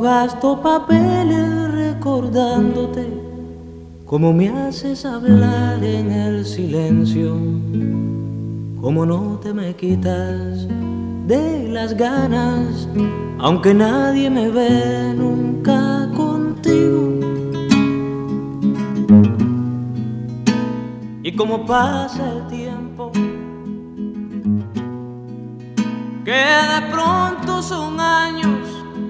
gasto papeles recordándote, cómo me haces hablar en el silencio, cómo no te me quitas de las ganas, aunque nadie me ve nunca contigo. Y cómo pasa el tiempo, que de pronto son años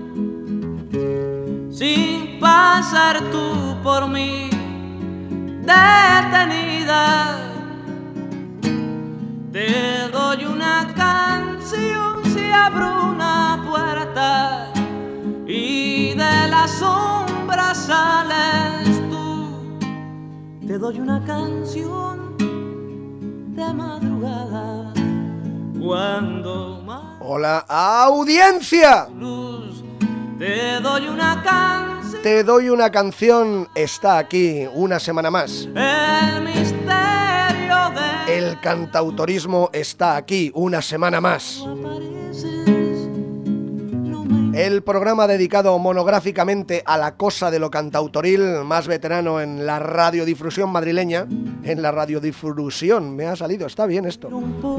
sin pasar tú por mí detenida. Te doy una canción si abro una puerta y de la sombra sales tú. Te doy una canción de madrugada cuando más... ¡Hola, audiencia! Luz, te doy una canción. Te doy una canción, está aquí una semana más. El misterio de... El cantautorismo está aquí una semana más. El programa dedicado monográficamente a la cosa de lo cantautoril, más veterano en la radiodifusión madrileña. En la radiodifusión, me ha salido, está bien esto.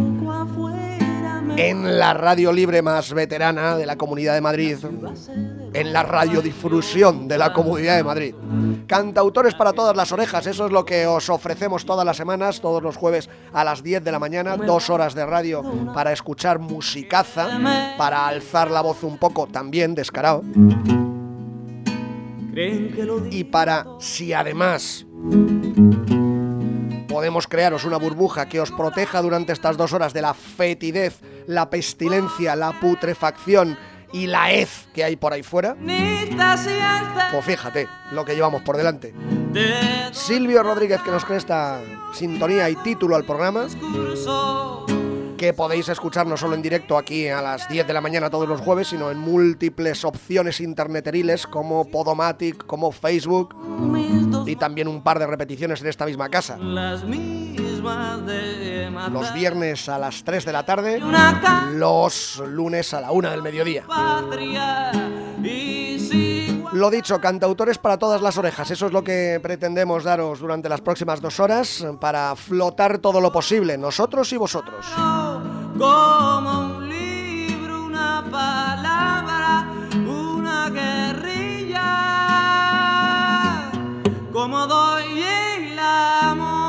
En la radio libre más veterana de la Comunidad de Madrid. En la radiodifusión de la Comunidad de Madrid. Cantautores para todas las orejas, eso es lo que os ofrecemos todas las semanas, todos los jueves a las 10 de la mañana, 2 horas de radio para escuchar musicaza, para alzar la voz un poco, también descarado. Y para, si además podemos crearos una burbuja que os proteja durante estas 2 horas de la fetidez, la pestilencia, la putrefacción y la hez que hay por ahí fuera, pues fíjate lo que llevamos por delante. Silvio Rodríguez, que nos crea esta sintonía y título al programa, que podéis escuchar no solo en directo aquí a las 10 de la mañana todos los jueves, sino en múltiples opciones interneteriles como Podomatic, como Facebook, y también un par de repeticiones en esta misma casa. Los viernes a las 3 de la tarde, los lunes a la 1 del mediodía. Lo dicho, cantautores para todas las orejas, eso es lo que pretendemos daros durante las próximas 2 horas para flotar todo lo posible, nosotros y vosotros. Como un libro, una palabra, una guerrilla, como doy el amor.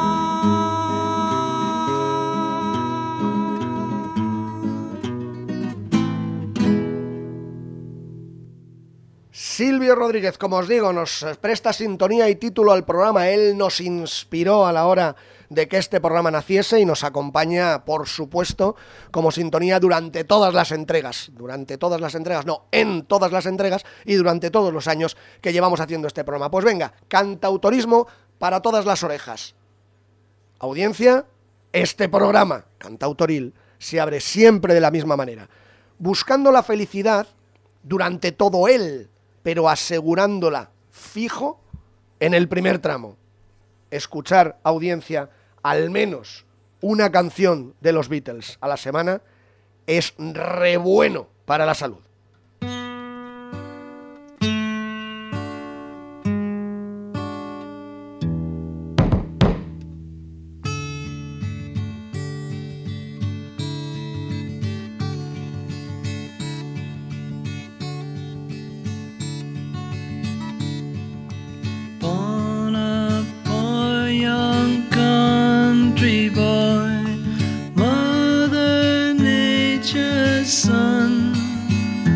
Silvio Rodríguez, como os digo, nos presta sintonía y título al programa. Él nos inspiró a la hora de que este programa naciese y nos acompaña, por supuesto, como sintonía durante todas las entregas. En todas las entregas y durante todos los años que llevamos haciendo este programa. Pues venga, cantautorismo para todas las orejas. Audiencia, este programa, cantautoril, se abre siempre de la misma manera, buscando la felicidad durante todo él, pero asegurándola fijo en el primer tramo. Escuchar, audiencia, al menos una canción de los Beatles a la semana es re bueno para la salud. Boy, Mother Nature's son,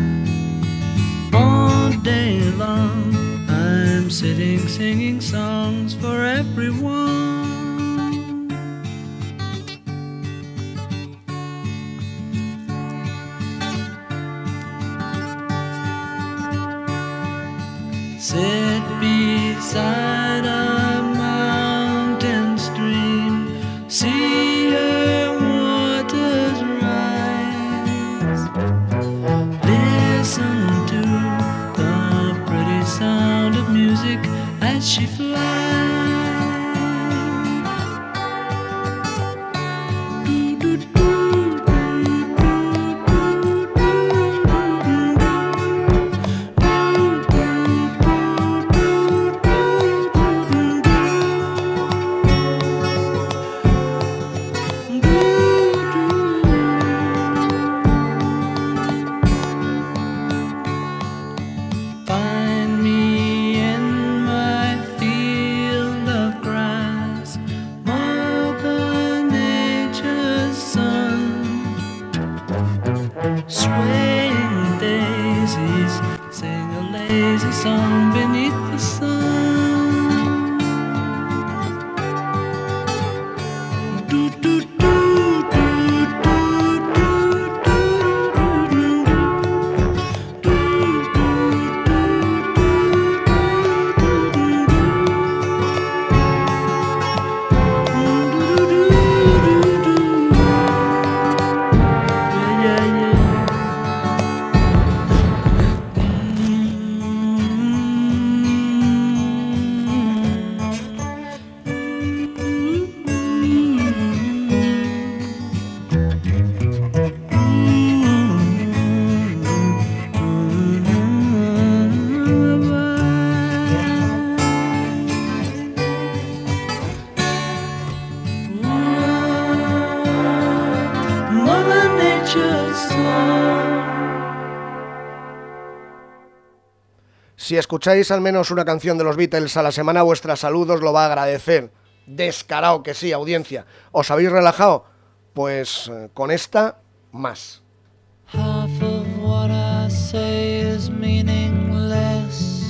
Si escucháis al menos una canción de los Beatles a la semana, vuestra salud os lo va a agradecer. Descarado que sí, audiencia. ¿Os habéis relajado? Pues con esta, más. Half of what I say is meaningless,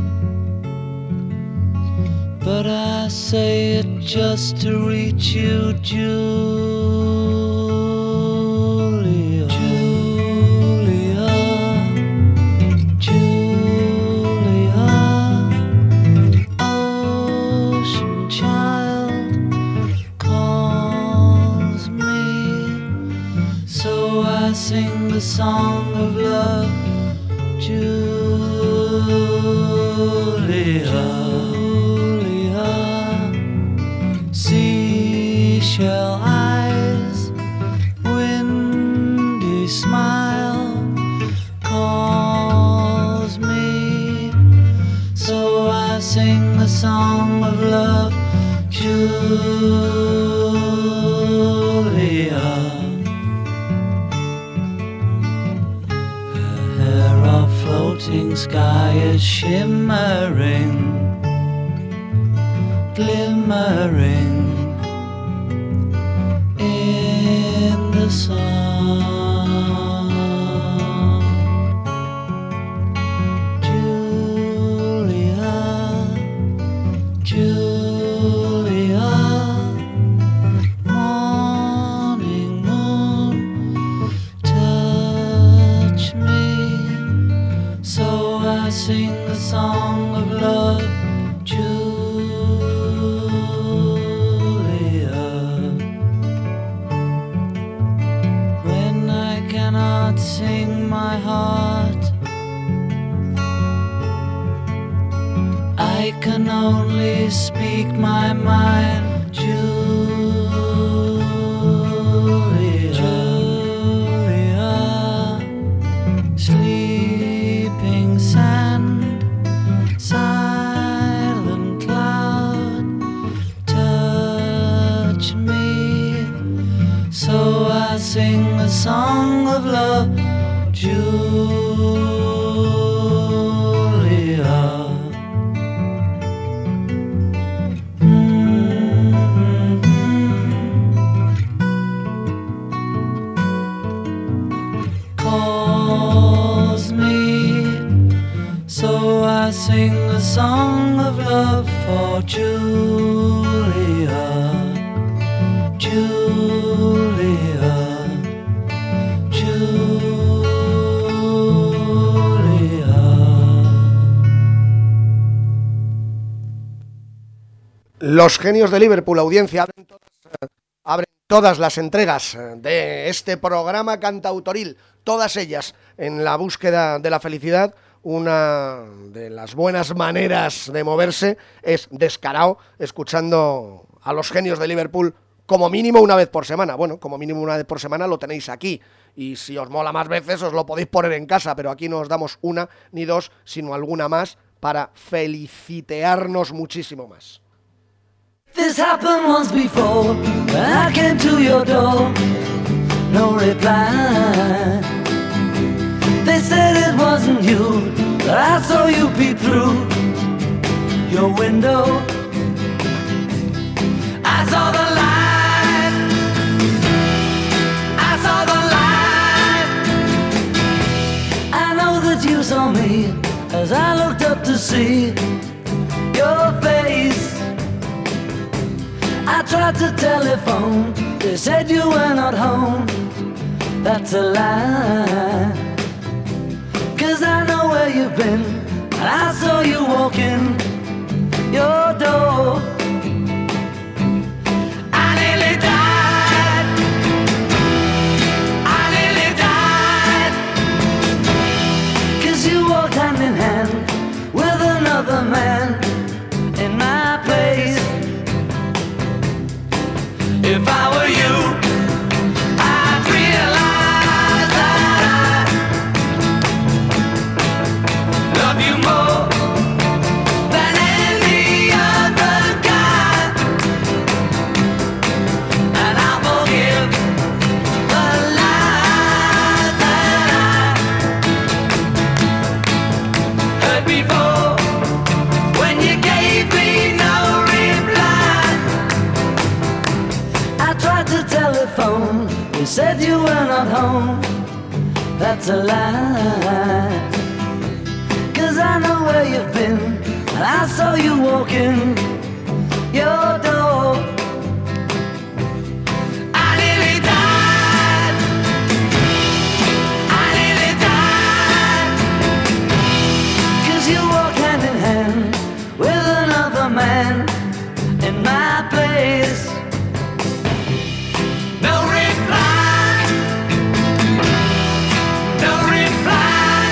but I say it just to reach you, Julia, Julia, Julia, ocean child calls me, so I sing the song of love, Julia. Seashell eyes, windy smile calls me, so I sing the song of love, Julia. Her hair of floating sky is shimmering, glimmering in the sun. Julia, Julia, morning moon, touch me, so I sing the song of love, Julia. Sing my heart, I can only speak my mind, Julia, Julia, sleeping sand, silent cloud, touch me, so I sing the song of love, Julia. Calls me, so I sing the song of love for Julia, Julia. Los genios de Liverpool, audiencia, abren todas las entregas de este programa cantautoril, todas ellas en la búsqueda de la felicidad. Una de las buenas maneras de moverse es descarado, escuchando a los genios de Liverpool como mínimo una vez por semana. Bueno, como mínimo una vez por semana lo tenéis aquí, y si os mola más veces os lo podéis poner en casa, pero aquí no os damos una ni dos, sino alguna más para felicitearnos muchísimo más. This happened once before, when I came to your door, no reply. They said it wasn't you, but I saw you peep through your window. I saw the light, I saw the light. I know that you saw me as I looked up to see your face. I tried to telephone, they said you were not home. That's a lie, 'cause I know where you've been, and I saw you walking your door. I nearly died, I nearly died, 'cause you walked hand in hand with another man in my place. If I were you, I'd realize that I love you more than any other guy, and I'll forgive the lies telephone, you said you were not home. That's a lie, 'cause I know where you've been, and I saw you walking your door. I nearly died, I nearly died, 'cause you walk hand in hand with another man in my place. No reply, no reply.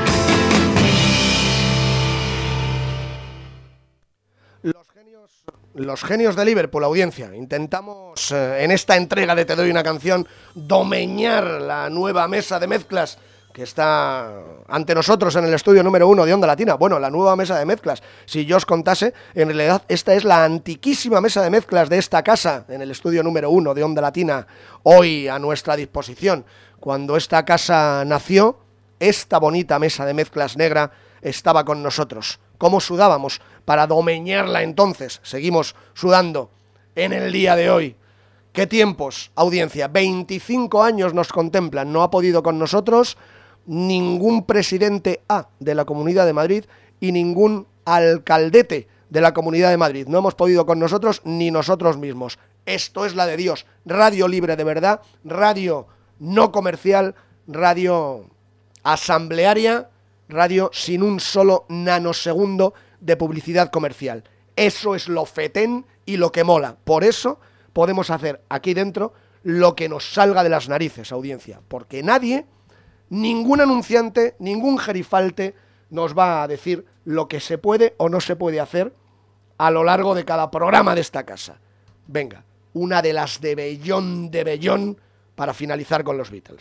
Los genios de Liverpool, audiencia. Intentamos en esta entrega de Te doy una canción domeñar la nueva mesa de mezclas que está ante nosotros en el estudio número 1 de Onda Latina. Bueno, la nueva mesa de mezclas. Si yo os contase, en realidad esta es la antiquísima mesa de mezclas de esta casa en el estudio número 1 de Onda Latina, hoy a nuestra disposición. Cuando esta casa nació, esta bonita mesa de mezclas negra estaba con nosotros. ¿Cómo sudábamos para domeñarla entonces? Seguimos sudando en el día de hoy. ¿Qué tiempos, audiencia? 25 años nos contemplan. No ha podido con nosotros ningún presidente A de la Comunidad de Madrid y ningún alcaldete de la Comunidad de Madrid. No hemos podido con nosotros ni nosotros mismos. Esto es la de Dios. Radio libre de verdad, radio no comercial, radio asamblearia, radio sin un solo nanosegundo de publicidad comercial. Eso es lo fetén y lo que mola. Por eso podemos hacer aquí dentro lo que nos salga de las narices, audiencia. Porque nadie, ningún anunciante, ningún gerifalte nos va a decir lo que se puede o no se puede hacer a lo largo de cada programa de esta casa. Venga, una de las de Bellón para finalizar con los Beatles.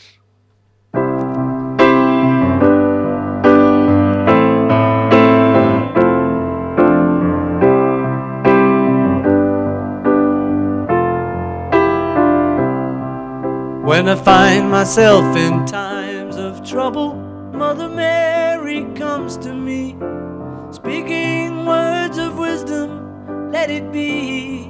When I find myself in times of trouble, Mother Mary comes to me, speaking words of wisdom, let it be.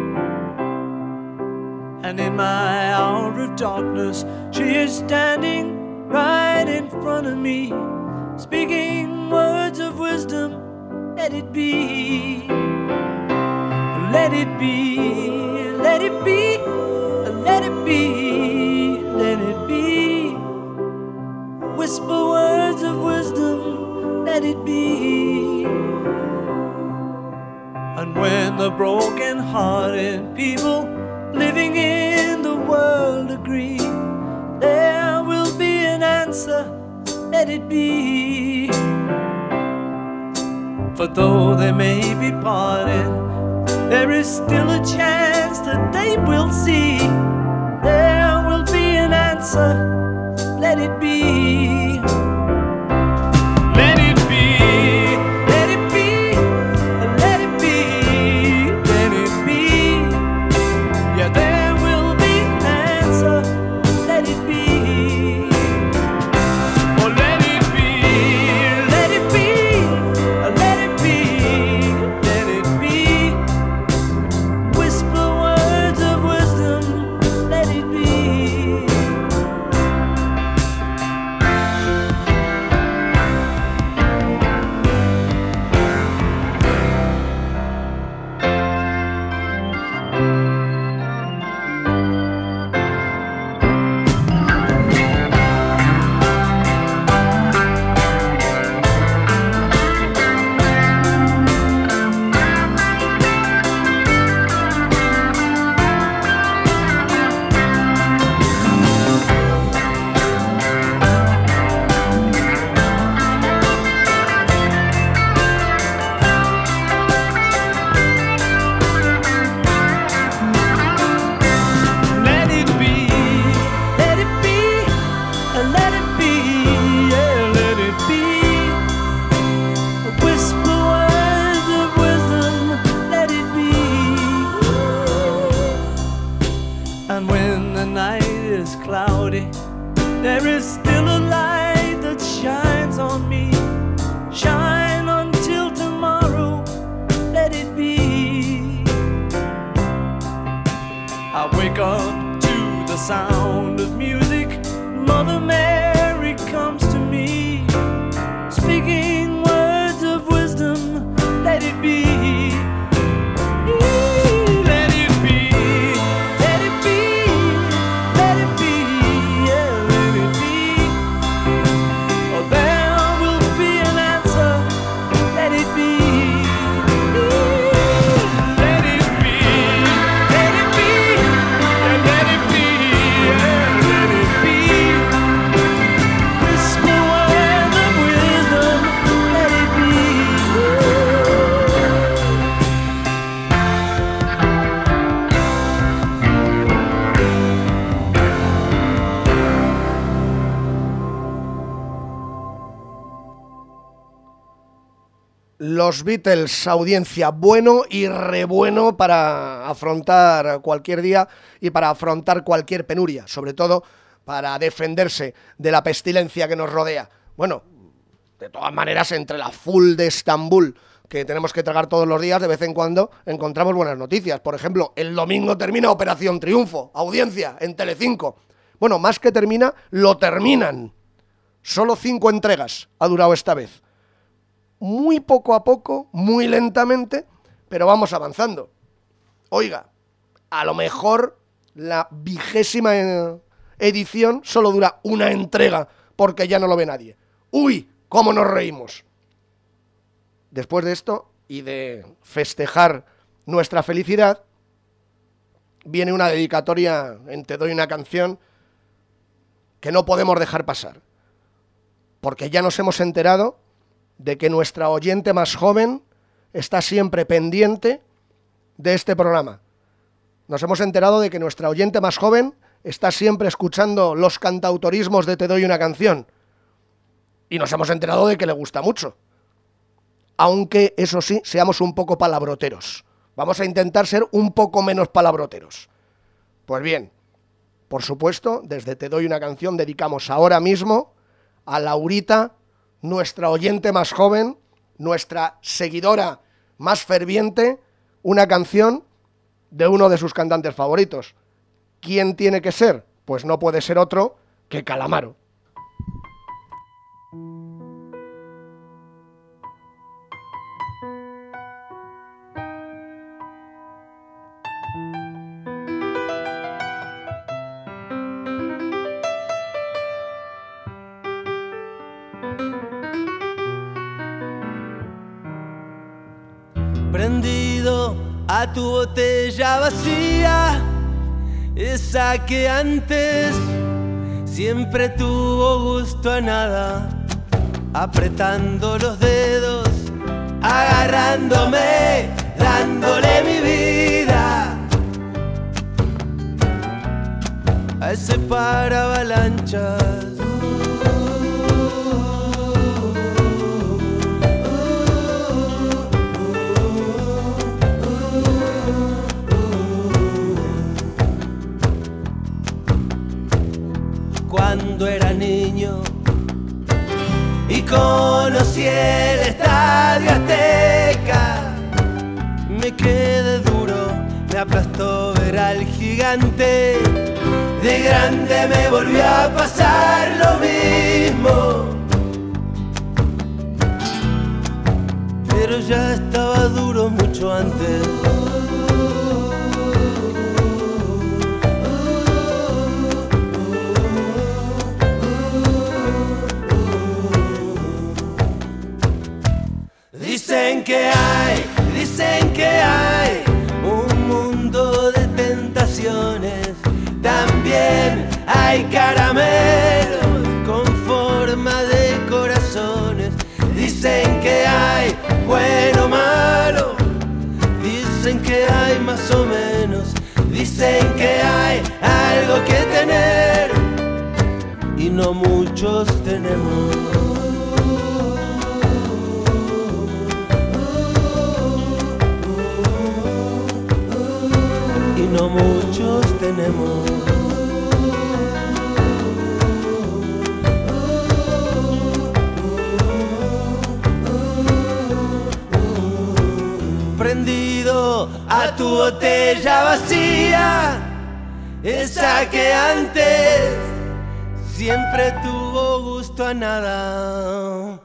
And in my hour of darkness, she is standing right in front of me, speaking words of wisdom, let it be. Let it be, let it be, let it be, let it be. Whisper words of wisdom, let it be. And when the broken-hearted people living in the world agree, there will be an answer, let it be. For though they may be parted, there is still a chance that they will see. There will be an answer, let it be. Let it be, let it be, let it be, let it be. Yeah, there will be an answer, let it be. Oh, let it be, let it be, let it be, let it be. Whisper words of wisdom, let it be. Let it be, let it be, let it be, yeah, let it be. Whisper words of wisdom, let it be. And when the night is cloudy, there is still a light that shines on me. Shine until tomorrow, let it be. I wake up to the sound of music, Mother Mary comes to me, speaking words of wisdom, let it be. Let it be, let it be, let it be, yeah, let it be. Oh, there will be an answer, let it be. Let it be, let it be, yeah, let it be, yeah, let it be. Whisper words of wisdom, let it be. Los Beatles, audiencia, bueno y rebueno para afrontar cualquier día y para afrontar cualquier penuria, sobre todo para defenderse de la pestilencia que nos rodea. Bueno, de todas maneras, entre la full de Estambul que tenemos que tragar todos los días, de vez en cuando encontramos buenas noticias. Por ejemplo, el domingo termina Operación Triunfo, audiencia, en Telecinco. Bueno, más que termina, lo terminan. Solo 5 entregas ha durado esta vez. Muy poco a poco, muy lentamente, pero vamos avanzando. Oiga, a lo mejor la 20ª edición solo dura una entrega porque ya no lo ve nadie. ¡Uy! ¡Cómo nos reímos! Después de esto y de festejar nuestra felicidad, viene una dedicatoria en Te doy una canción que no podemos dejar pasar, porque ya nos hemos enterado de que nuestra oyente más joven está siempre pendiente de este programa. Nos hemos enterado de que nuestra oyente más joven está siempre escuchando los cantautorismos de Te doy una canción. Y nos hemos enterado de que le gusta mucho. Aunque, eso sí, seamos un poco palabroteros. Vamos a intentar ser un poco menos palabroteros. Pues bien, por supuesto, desde Te doy una canción dedicamos ahora mismo a Laurita, nuestra oyente más joven, nuestra seguidora más ferviente, una canción de uno de sus cantantes favoritos. ¿Quién tiene que ser? Pues no puede ser otro que Calamaro. Prendido a tu botella vacía, esa que antes siempre tuvo gusto a nada, apretando los dedos, agarrándome, dándole mi vida a ese paravalanchas. Cuando era niño y conocí el Estadio Azteca, me quedé duro, me aplastó ver al gigante. De grande me volvió a pasar lo mismo, pero ya estaba duro mucho antes. Dicen que hay un mundo de tentaciones, también hay caramelos con forma de corazones. Dicen que hay bueno o malo, dicen que hay más o menos, dicen que hay algo que tener y no muchos tenemos. No muchos tenemos. Prendido a tu botella vacía, esa que antes siempre tuvo gusto a nada.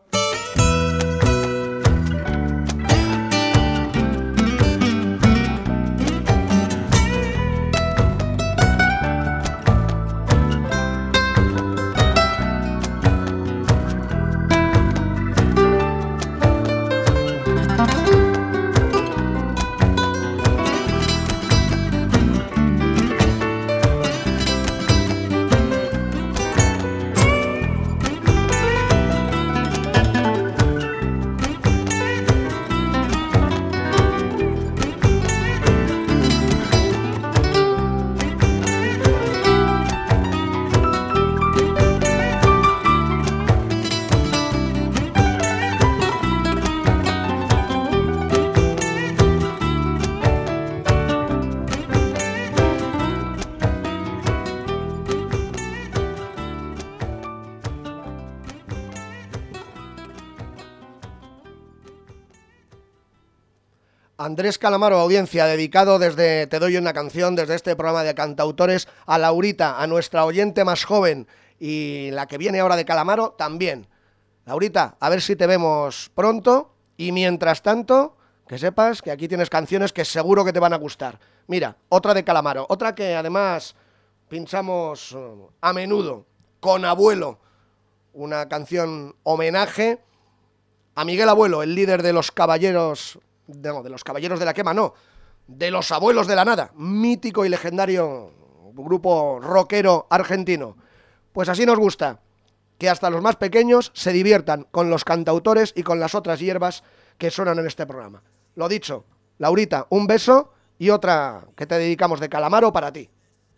Andrés Calamaro, audiencia, dedicado desde Te doy una canción, desde este programa de cantautores, a Laurita, a nuestra oyente más joven, y la que viene ahora de Calamaro también. Laurita, a ver si te vemos pronto, y mientras tanto, que sepas que aquí tienes canciones que seguro que te van a gustar. Mira, otra de Calamaro, otra que además pinchamos a menudo, Con Abuelo, una canción homenaje a Miguel Abuelo, el líder de los Caballeros... No, de los Caballeros de la Quema, no, de los Abuelos de la Nada, mítico y legendario grupo rockero argentino. Pues así nos gusta, que hasta los más pequeños se diviertan con los cantautores y con las otras hierbas que suenan en este programa. Lo dicho, Laurita, un beso y otra que te dedicamos de Calamaro para ti.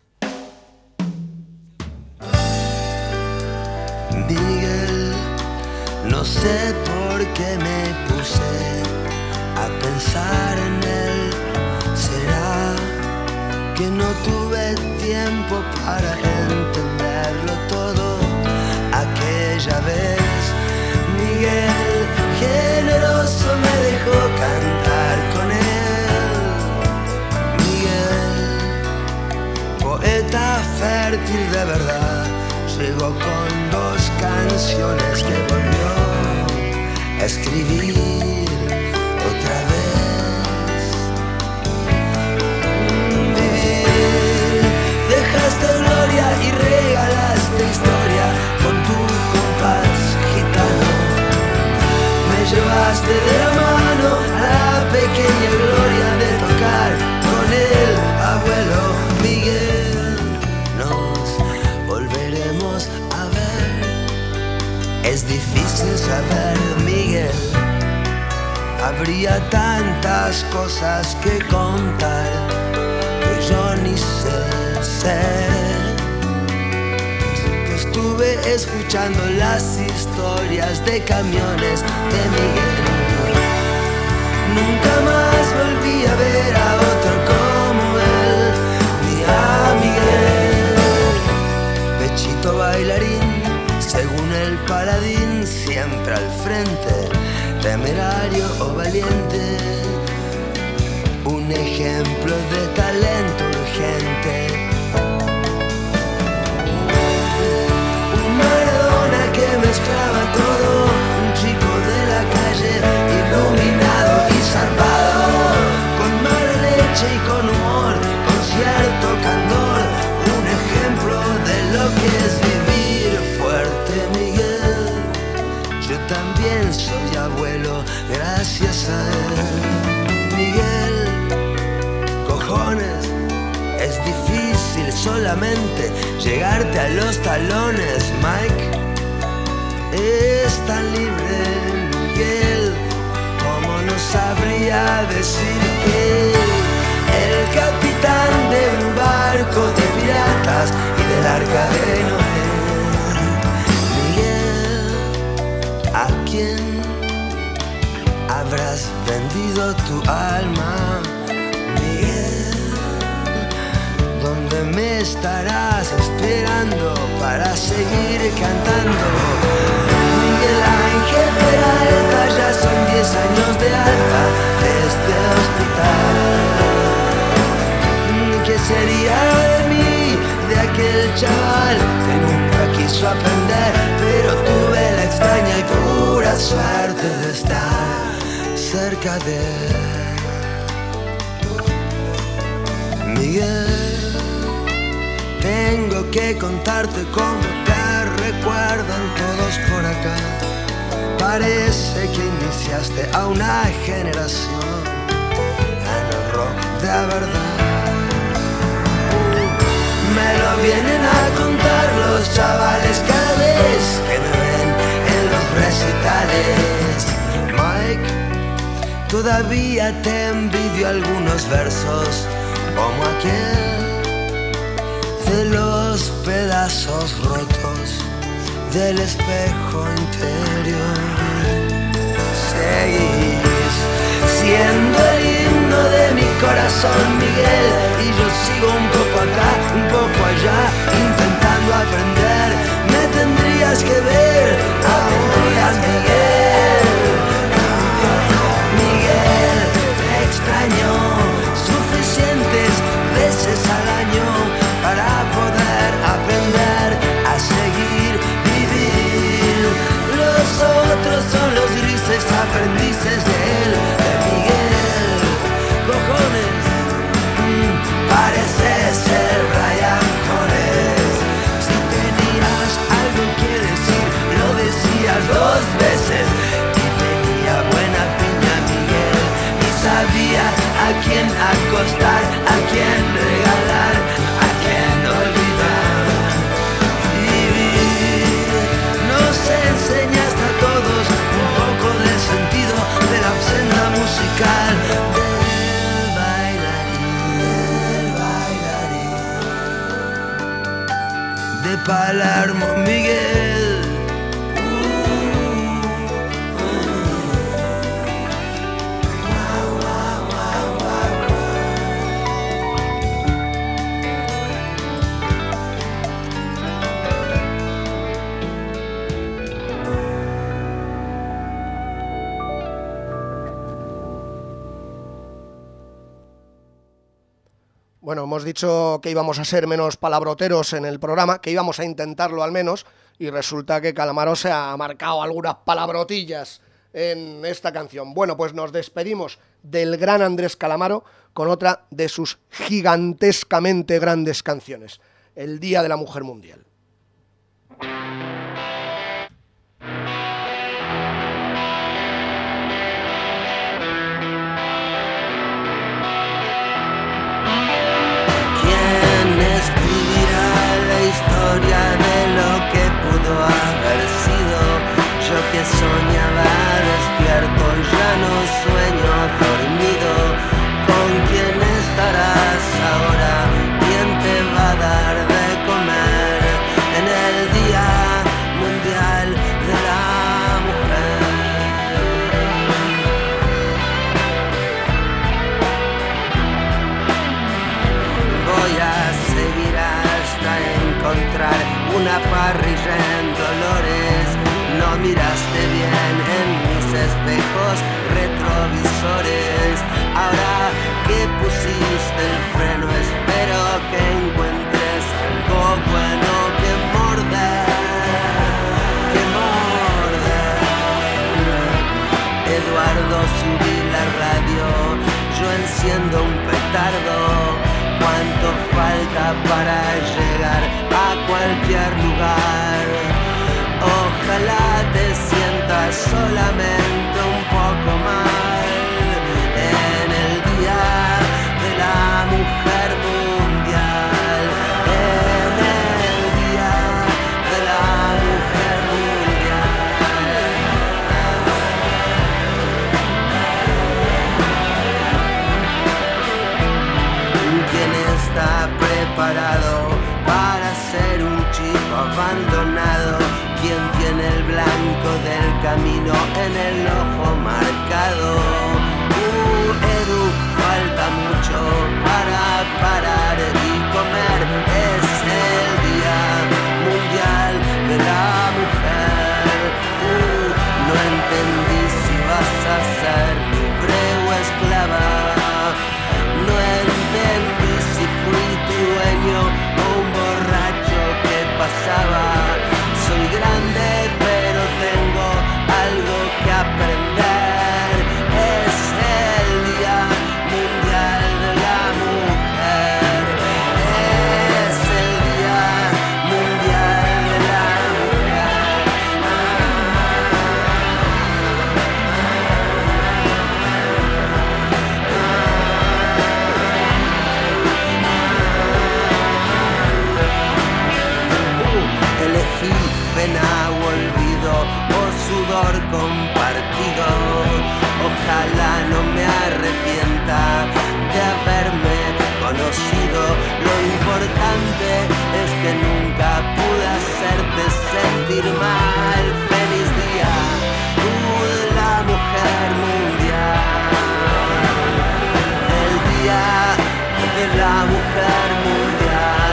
Miguel, no sé por qué me puse a pensar en él. ¿Será que no tuve tiempo para entenderlo todo aquella vez? Miguel, generoso, me dejó cantar con él. Miguel, poeta fértil de verdad, llegó con 2 canciones que volvió a escribir otra vez. Vivir, dejaste gloria y regalaste historia con tu compás gitano. Me llevaste de la mano a la pequeña gloria de tocar con el abuelo Miguel. Nos volveremos a ver, es difícil saber, Miguel. Habría tantas cosas que contar que yo ni sé. Que estuve escuchando las historias de camiones de Miguel. Nunca más volví a ver a otro como él, ni a Miguel. Pechito bailarín, según el paladín, siempre al frente, temerario o valiente, un ejemplo de talento urgente, un Maradona que mezclaba todo, un chico de la calle, iluminado y zarpado, con mala leche y con humor, con cierto candor, un ejemplo de lo que es vivir fuerte, Miguel. Yo también soy abuelo gracias a él. Miguel, cojones, es difícil solamente llegarte a los talones. Mike es tan libre, Miguel, como no sabría decir que el capitán de un barco de piratas y del arca de Noé. ¿A quién habrás vendido tu alma, Miguel? ¿Dónde me estarás esperando para seguir cantando? Miguel Ángel Peralta, ya son 10 años de alta de este hospital. ¿Qué sería de mí aquel chaval que nunca quiso aprender, pero tuve la extraña y pura suerte de estar cerca de él. Miguel, tengo que contarte cómo te recuerdan todos por acá. Parece que iniciaste a una generación en el rock de verdad. Me lo vienen a contar los chavales cada vez que me ven en los recitales. Mike, todavía te envidio algunos versos como aquel de los pedazos rotos del espejo interior. Seguís siendo el himno de mi corazón, Miguel, y yo sigo un poco acá, un poco allá, intentando aprender. Me tendrías que ver ahora, Miguel. Miguel, te extraño suficientes veces al año para poder aprender a seguir vivir. Los otros son los grises aprendices de él, de Miguel. Cojones, parece ser Brian Jones. Si tenías algo que decir, lo decías 2 veces. Y tenía buena piña Miguel, y sabía a quién acostar, a quién regalar, a quién olvidar. Vivir, nos enseñaste a todos un poco del sentido de la senda musical del bailarín, de Palermo, Miguel. Bueno, hemos dicho que íbamos a ser menos palabroteros en el programa, que íbamos a intentarlo al menos, y resulta que Calamaro se ha marcado algunas palabrotillas en esta canción. Bueno, pues nos despedimos del gran Andrés Calamaro con otra de sus gigantescamente grandes canciones, El Día de la Mujer Mundial. Historia de lo que pudo haber sido. Yo que soñaba despierto, ya no sueño dormido. ¿Con quién estarás ahora? ¿Quién te va a dar de comer en el Día Mundial de la Mujer? Voy a seguir hasta encontrar una parrilla en Dolores. No miraste bien en mis espejos retrovisores. Ahora que pusiste el freno, espero que encuentres algo bueno que morder, que morder. Eduardo, subí la radio, yo enciendo un petardo. ¿Cuánto falta para llegar a cualquier lugar? Ojalá te sientas solamente un poco mal en el Día de la Mujer Mundial, en el Día de la Mujer Mundial. ¿Quién está preparado para ser un chico abandonado? ¿Quién tiene el blanco del camino en el ojo marcado? Edu, falta mucho para parar y comer. Es el Día Mundial de la Mujer. No entendí si vas a ser libre o esclava. No entendí si fui tu dueño o un borracho Lo importante es que nunca pude hacerte sentir mal. Feliz día, tú la mujer mundial. El día de la mujer mundial.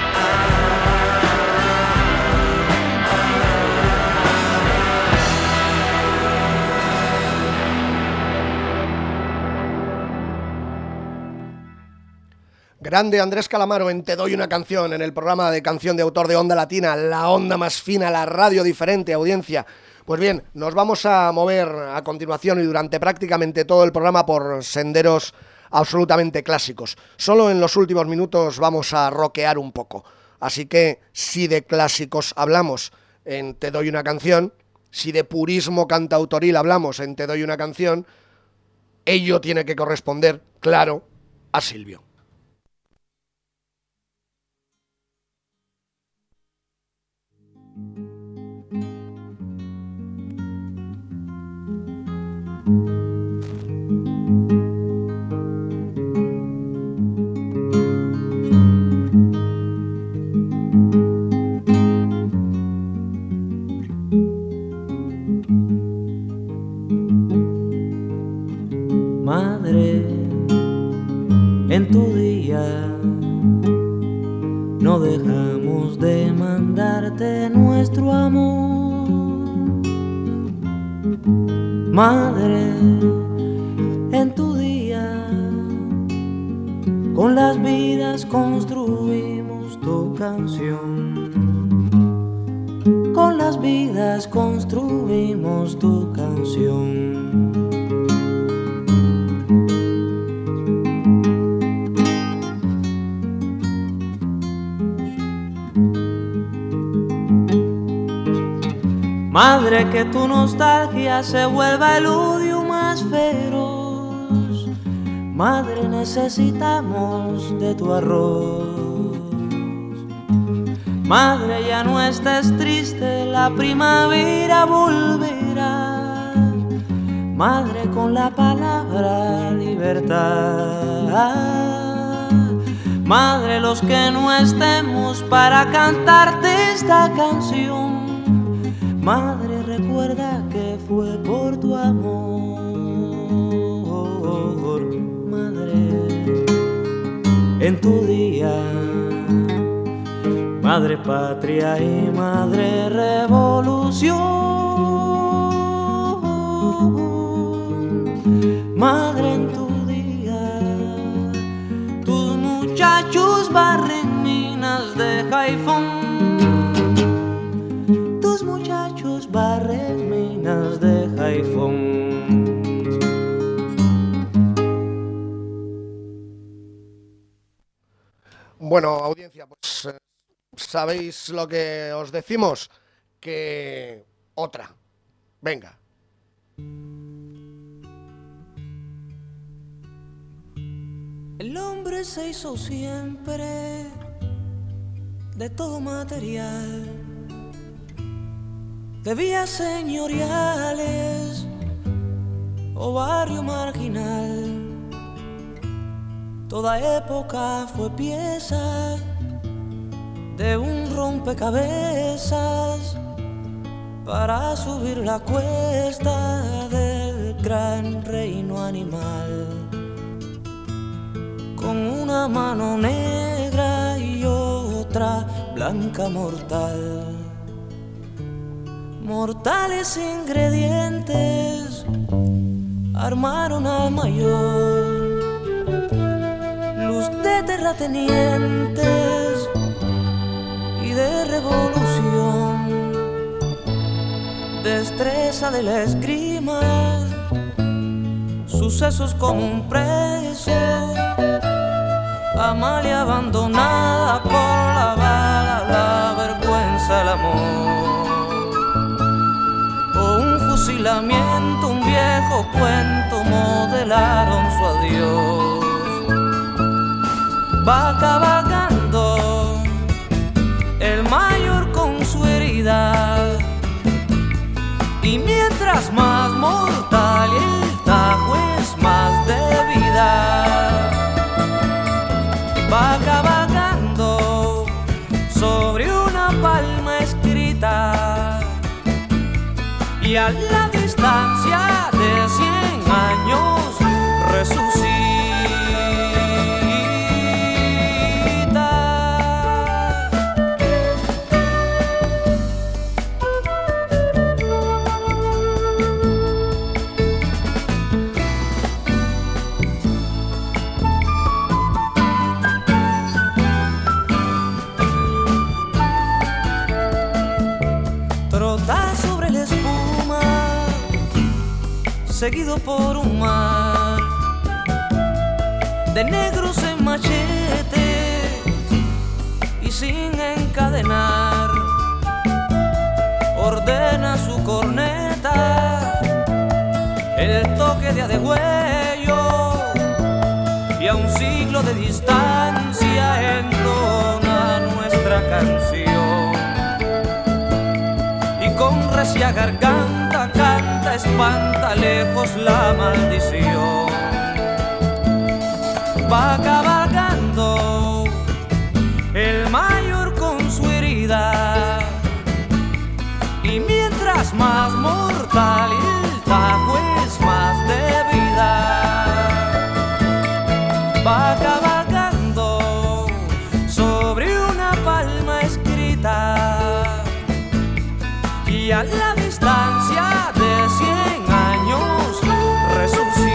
Grande Andrés Calamaro en Te doy una canción, en el programa de canción de autor de Onda Latina, la onda más fina, la radio diferente, audiencia. Pues bien, nos vamos a mover a continuación y durante prácticamente todo el programa por senderos absolutamente clásicos. Solo en los últimos minutos vamos a rockear un poco. Así que si de clásicos hablamos en Te doy una canción, si de purismo cantautoril hablamos en Te doy una canción, ello tiene que corresponder, claro, a Silvio. Madre, en tu día no dejamos de mandarte nuestro amor. Madre, en tu día con las vidas construimos tu canción. Con las vidas construimos tu canción. Madre, que tu nostalgia se vuelva el odio más feroz. Madre, necesitamos de tu arroz. Madre, ya no estés triste, la primavera volverá. Madre, con la palabra libertad. Madre, los que no estemos para cantarte esta canción. Madre, recuerda que fue por tu amor. Madre, en tu día, madre patria y madre revolución. Madre, en tu día, tus muchachos barren minas de Haifón. Barren minas de Haifón. Bueno, audiencia, pues sabéis lo que os decimos, que otra. Venga. El hombre se hizo siempre de todo material, de vías señoriales o barrio marginal. Toda época fue pieza de un rompecabezas para subir la cuesta del gran reino animal. Con una mano negra y otra blanca mortal. Mortales ingredientes armaron al mayor. Luz de terratenientes y de revolución. Destreza de la esgrima, sucesos como un preso. Amalia abandonada por la bala, la vergüenza, el amor. Fusilamiento, un viejo cuento modelaron su adiós. Va cabalgando el mayor con su herida, y mientras más mortal el tajo es más de vida. Va cabalgando y a la distancia de 100 años resucita. Trota sobre la espuma, seguido por un mar de negros en machete y sin encadenar, ordena su corneta el toque de adegüello y a un siglo de distancia entona nuestra canción. Con recia garganta canta, espanta lejos la maldición. Va cabalgando el mayor con su herida, y mientras más mortal el tajo es más de vida. Va cabalgando sobre una palma escrita, y a la distancia de 100 años resucita.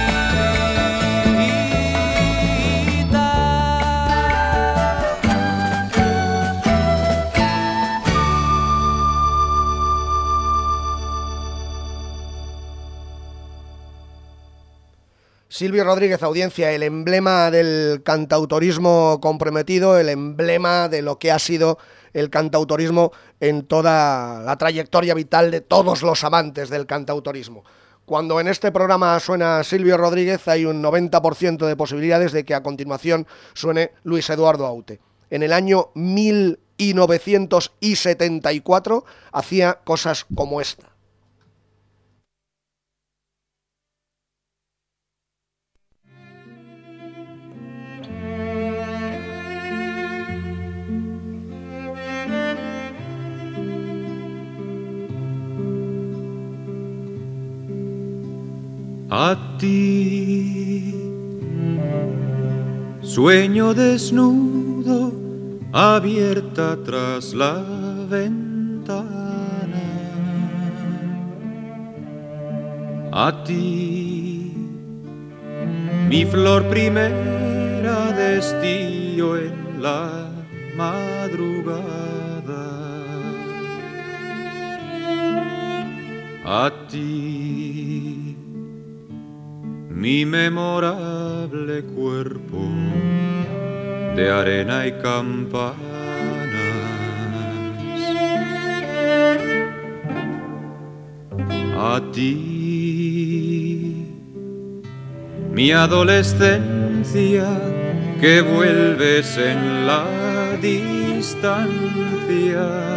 Silvio Rodríguez, audiencia, el emblema del cantautorismo comprometido, el emblema de lo que ha sido el cantautorismo en toda la trayectoria vital de todos los amantes del cantautorismo. Cuando en este programa suena Silvio Rodríguez, hay un 90% de posibilidades de que a continuación suene Luis Eduardo Aute. En el año 1974 hacía cosas como esta. A ti, sueño desnudo, abierta tras la ventana. A ti, mi flor primera de estío en la madrugada. A ti, mi memorable cuerpo de arena y campanas. A ti, mi adolescencia que vuelves en la distancia.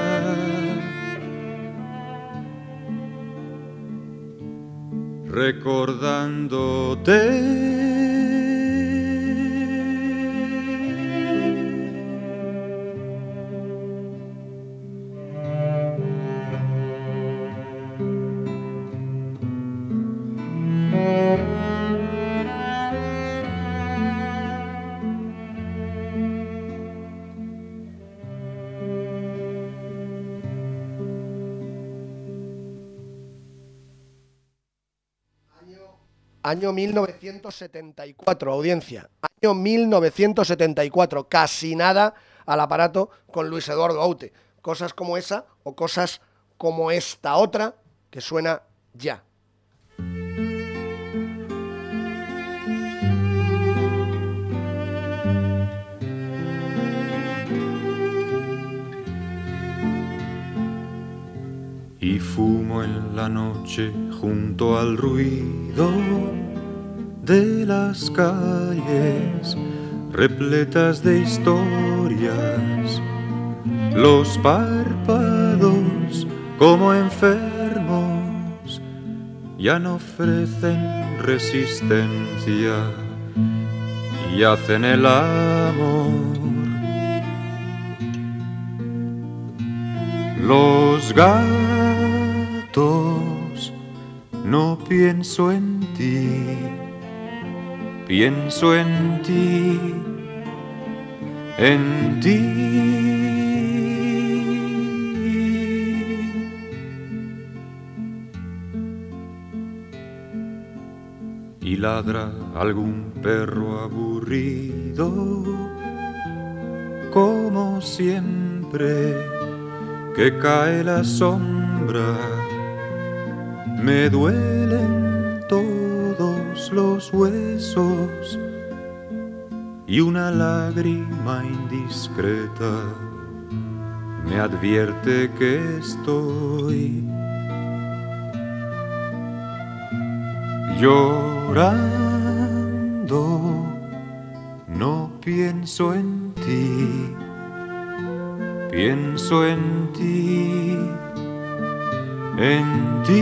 Recordándote. Año 1974, audiencia. Año 1974, casi nada al aparato con Luis Eduardo Aute. Cosas como esa o cosas como esta otra que suena ya. Y fumo en la noche junto al ruido de las calles repletas de historias. Los párpados como enfermos ya no ofrecen resistencia y hacen el amor. Los gatos pienso en ti, pienso en ti, en ti. Y ladra algún perro aburrido, como siempre que cae la sombra, me duelen todos los huesos y una lágrima indiscreta me advierte que estoy llorando. No pienso en ti, pienso en ti, en ti.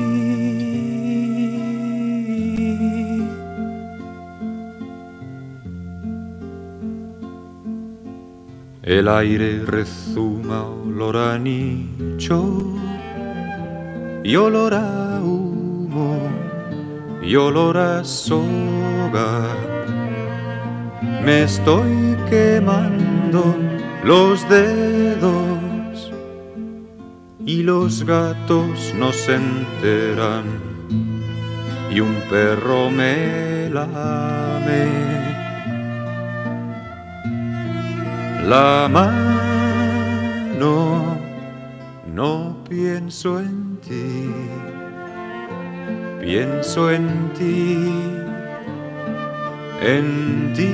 El aire rezuma olor a nicho y olor a humo y olor a soga. Me estoy quemando los dedos y los gatos no se enteran y un perro me lame la mano. No pienso en ti, pienso en ti, en ti.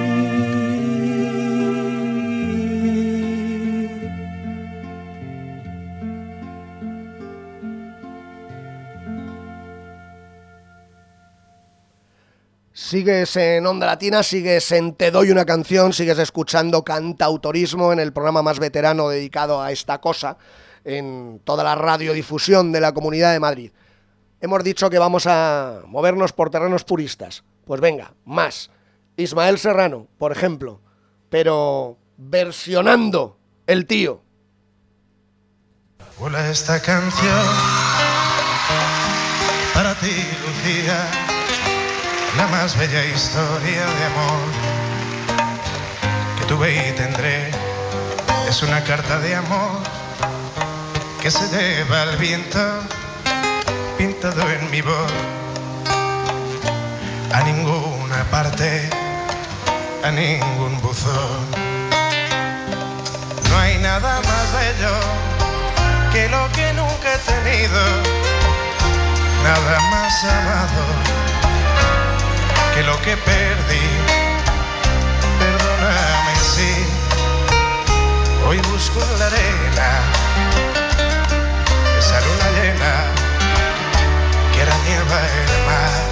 Sigues en Onda Latina, sigues en Te Doy Una Canción, sigues escuchando Cantautorismo en el programa más veterano dedicado a esta cosa en toda la radiodifusión de la Comunidad de Madrid. Hemos dicho que vamos a movernos por terrenos puristas. Pues venga, más. Ismael Serrano, por ejemplo, pero versionando El Tío. Vuela esta canción para ti, Lucía, la más bella historia de amor que tuve y tendré. Es una carta de amor que se lleva al viento, pintado en mi voz. A ninguna parte, a ningún buzón. No hay nada más bello que lo que nunca he tenido, nada más amado que lo que perdí. Perdóname si hoy busco en la arena esa luna llena que era nieva el mar.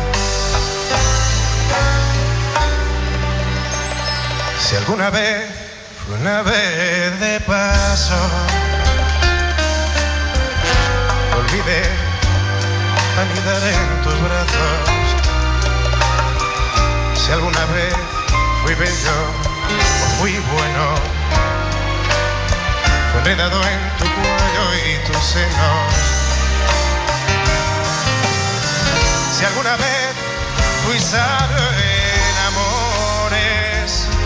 Si alguna vez fue una vez de paso, olvidé anidar en tus brazos. Si alguna vez fui bello o fui bueno, fue enredado en tu cuello y tus senos. Si alguna vez fui sabio en amores,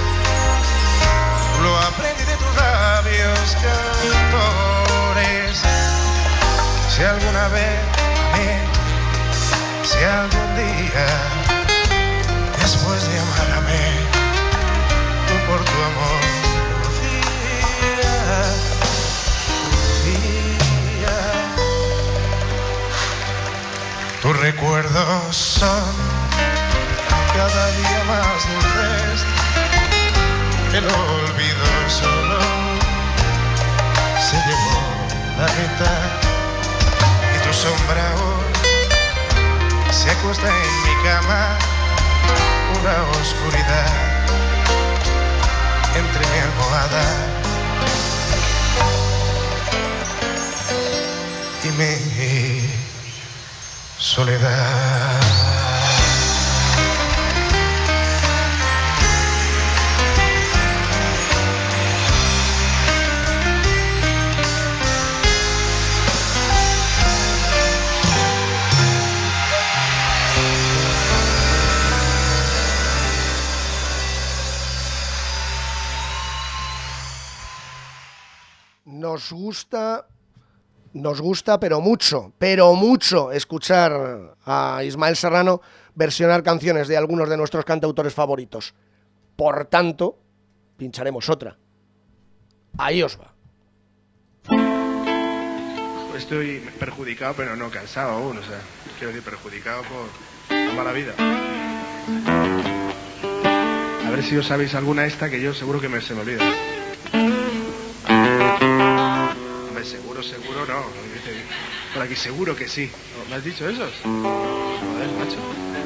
lo aprendí de tus labios cantores. Si alguna vez amé, si algún día después de amarme, tú por tu amor, Lucía, Lucía. Tus recuerdos son cada día más dulces, el olvido solo se llevó la mitad y tu sombra hoy se acuesta en mi cama. Una oscuridad entre mi almohada y mi soledad. Nos gusta, pero mucho escuchar a Ismael Serrano versionar canciones de algunos de nuestros cantautores favoritos. Por tanto, pincharemos otra. Ahí os va. Estoy perjudicado, pero no cansado aún, o sea, quiero decir, perjudicado por mala vida. A ver si os sabéis alguna esta que yo seguro que se me olvida. Hombre, seguro no. Por aquí seguro que sí. ¿Me has dicho esos? Joder, macho.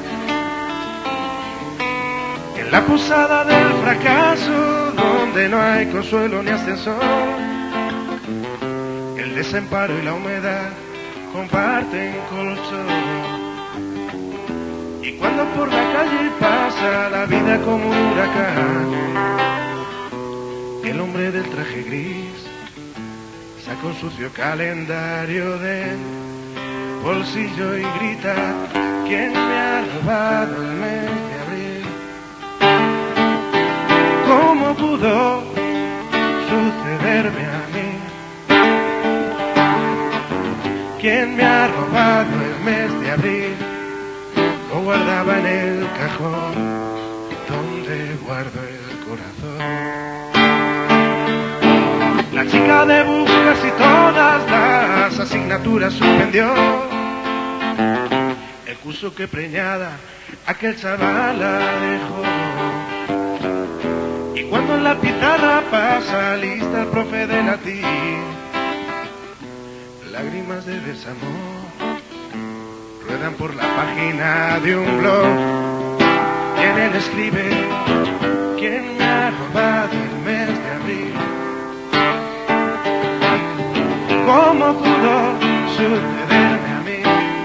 En la posada del fracaso, donde no hay consuelo ni ascensor, el desamparo y la humedad comparten colchón. Y cuando por la calle pasa la vida como un huracán, el hombre del traje gris saca un sucio calendario del bolsillo y grita: ¿quién me ha robado el mes de abril? ¿Cómo pudo sucederme a mí? ¿Quién me ha robado el mes de abril? Lo guardaba en el cajón donde guardo el corazón. La chica de buscas y todas las asignaturas suspendió. El curso que preñada aquel chaval la dejó. Y cuando en la pizarra pasa lista el profe de latín, lágrimas de desamor ruedan por la página de un blog y en él escribe: ¿quién me ha robado el mes de abril? ¿Cómo pudo sucederme a mí?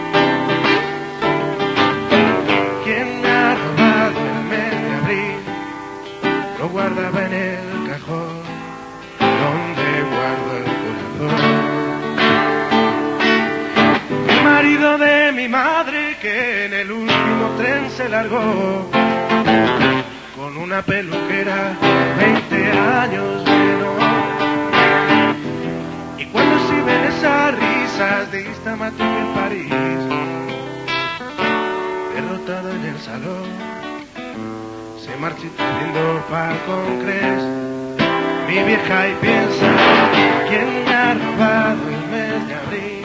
¿Quién me ha robado el mes de abril? Lo guardaba en el cajón donde guardo el corazón. El marido de mi madre, que en el último tren se largó, con una peluquera 20 años menor. Y cuando se ven esas risas de Istamatuk en París, derrotado en el salón, se marchita viendo Falcon Crest, mi vieja, y piensa: ¿quién me ha robado el mes de abril?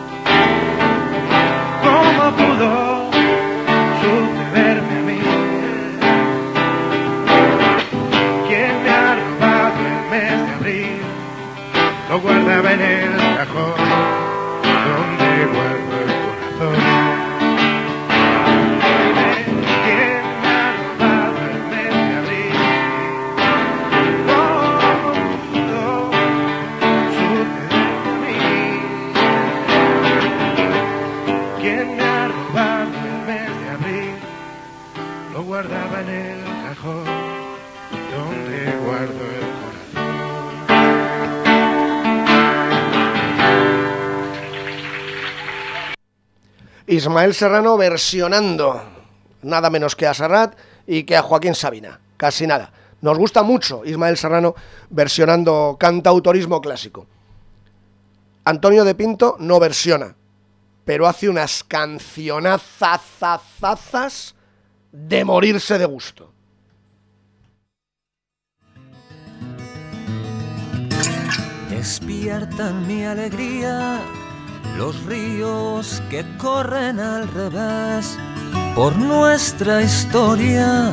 ¿Cómo pudo sucederme a mí? ¿Quién me ha robado el mes de abril? Lo guardaba en el cajón donde guardo el corazón. ¿Quién me ha robado el mes de abril? ¿Cómo pudo sucederme a mí? ¿Quién me ha robado el mes de abril? Lo guardaba en el cajón donde guardo el corazón. Ismael Serrano versionando nada menos que a Serrat y que a Joaquín Sabina, casi nada. Nos gusta mucho Ismael Serrano versionando cantautorismo clásico. Antonio de Pinto no versiona, pero hace unas cancionazazazazas de morirse de gusto. Despiertan mi alegría los ríos que corren al revés por nuestra historia.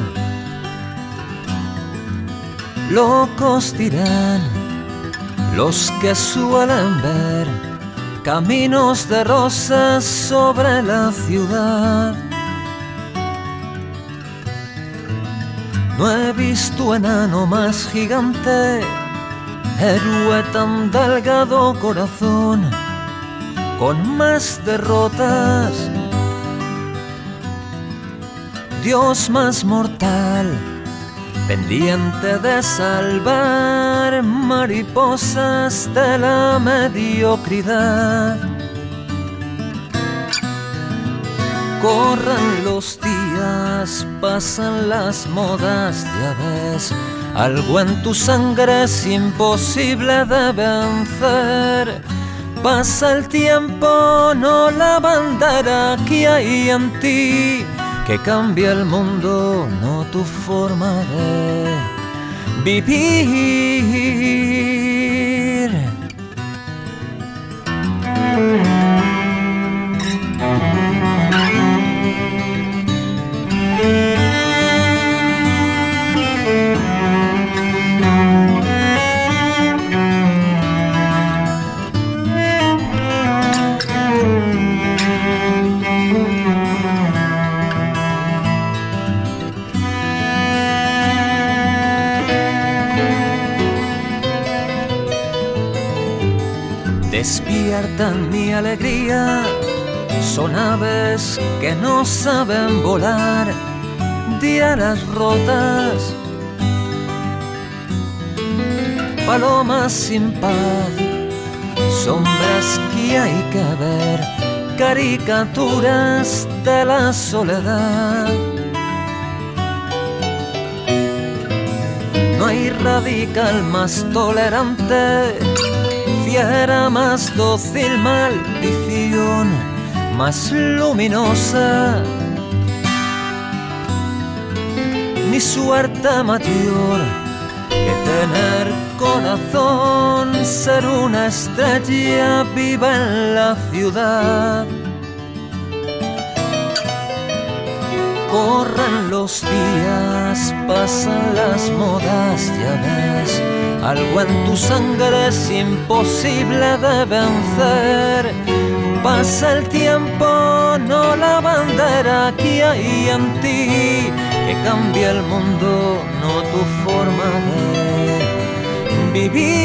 Locos dirán los que suelen ver caminos de rosas sobre la ciudad. No he visto enano más gigante, héroe tan delgado corazón, con más derrotas, Dios más mortal, pendiente de salvar mariposas de la mediocridad. Corran los días, pasan las modas, ya ves, Algo en tu sangre es imposible de vencer. Pasa el tiempo, no la bandera que hay en ti, que cambia el mundo, no tu forma de vivir. Despiertan mi alegría, son aves que no saben volar, de alas rotas, palomas sin paz, sombras que hay que ver, caricaturas de la soledad. No hay radical más tolerante, fiera más dócil, maldición más luminosa, ni suerte mayor que tener corazón, ser una estrella viva en la ciudad. Corren los días, pasan las modas, ya ves, algo en tu sangre es imposible de vencer. Pasa el tiempo, no la bandera que hay en ti, que cambia el mundo, no tu forma de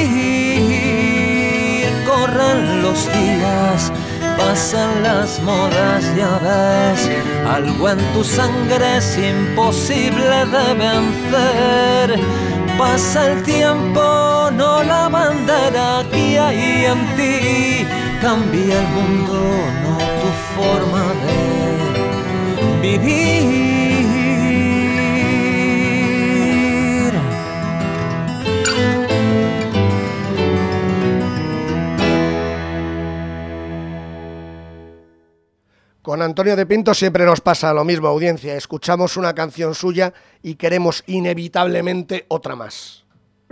vivir. Corren los días, pasan las modas, ya ves, algo en tu sangre es imposible de vencer. Pasa el tiempo, no la bandera que hay en ti, cambia el mundo, no tu forma de vivir. Con Antonio de Pinto siempre nos pasa lo mismo, audiencia. Escuchamos una canción suya y queremos inevitablemente otra más.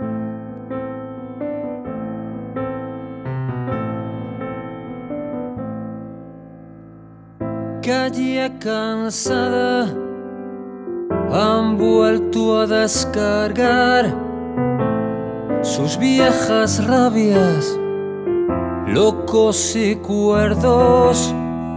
Calle cansada, han vuelto a descargar sus viejas rabias, locos y cuerdos,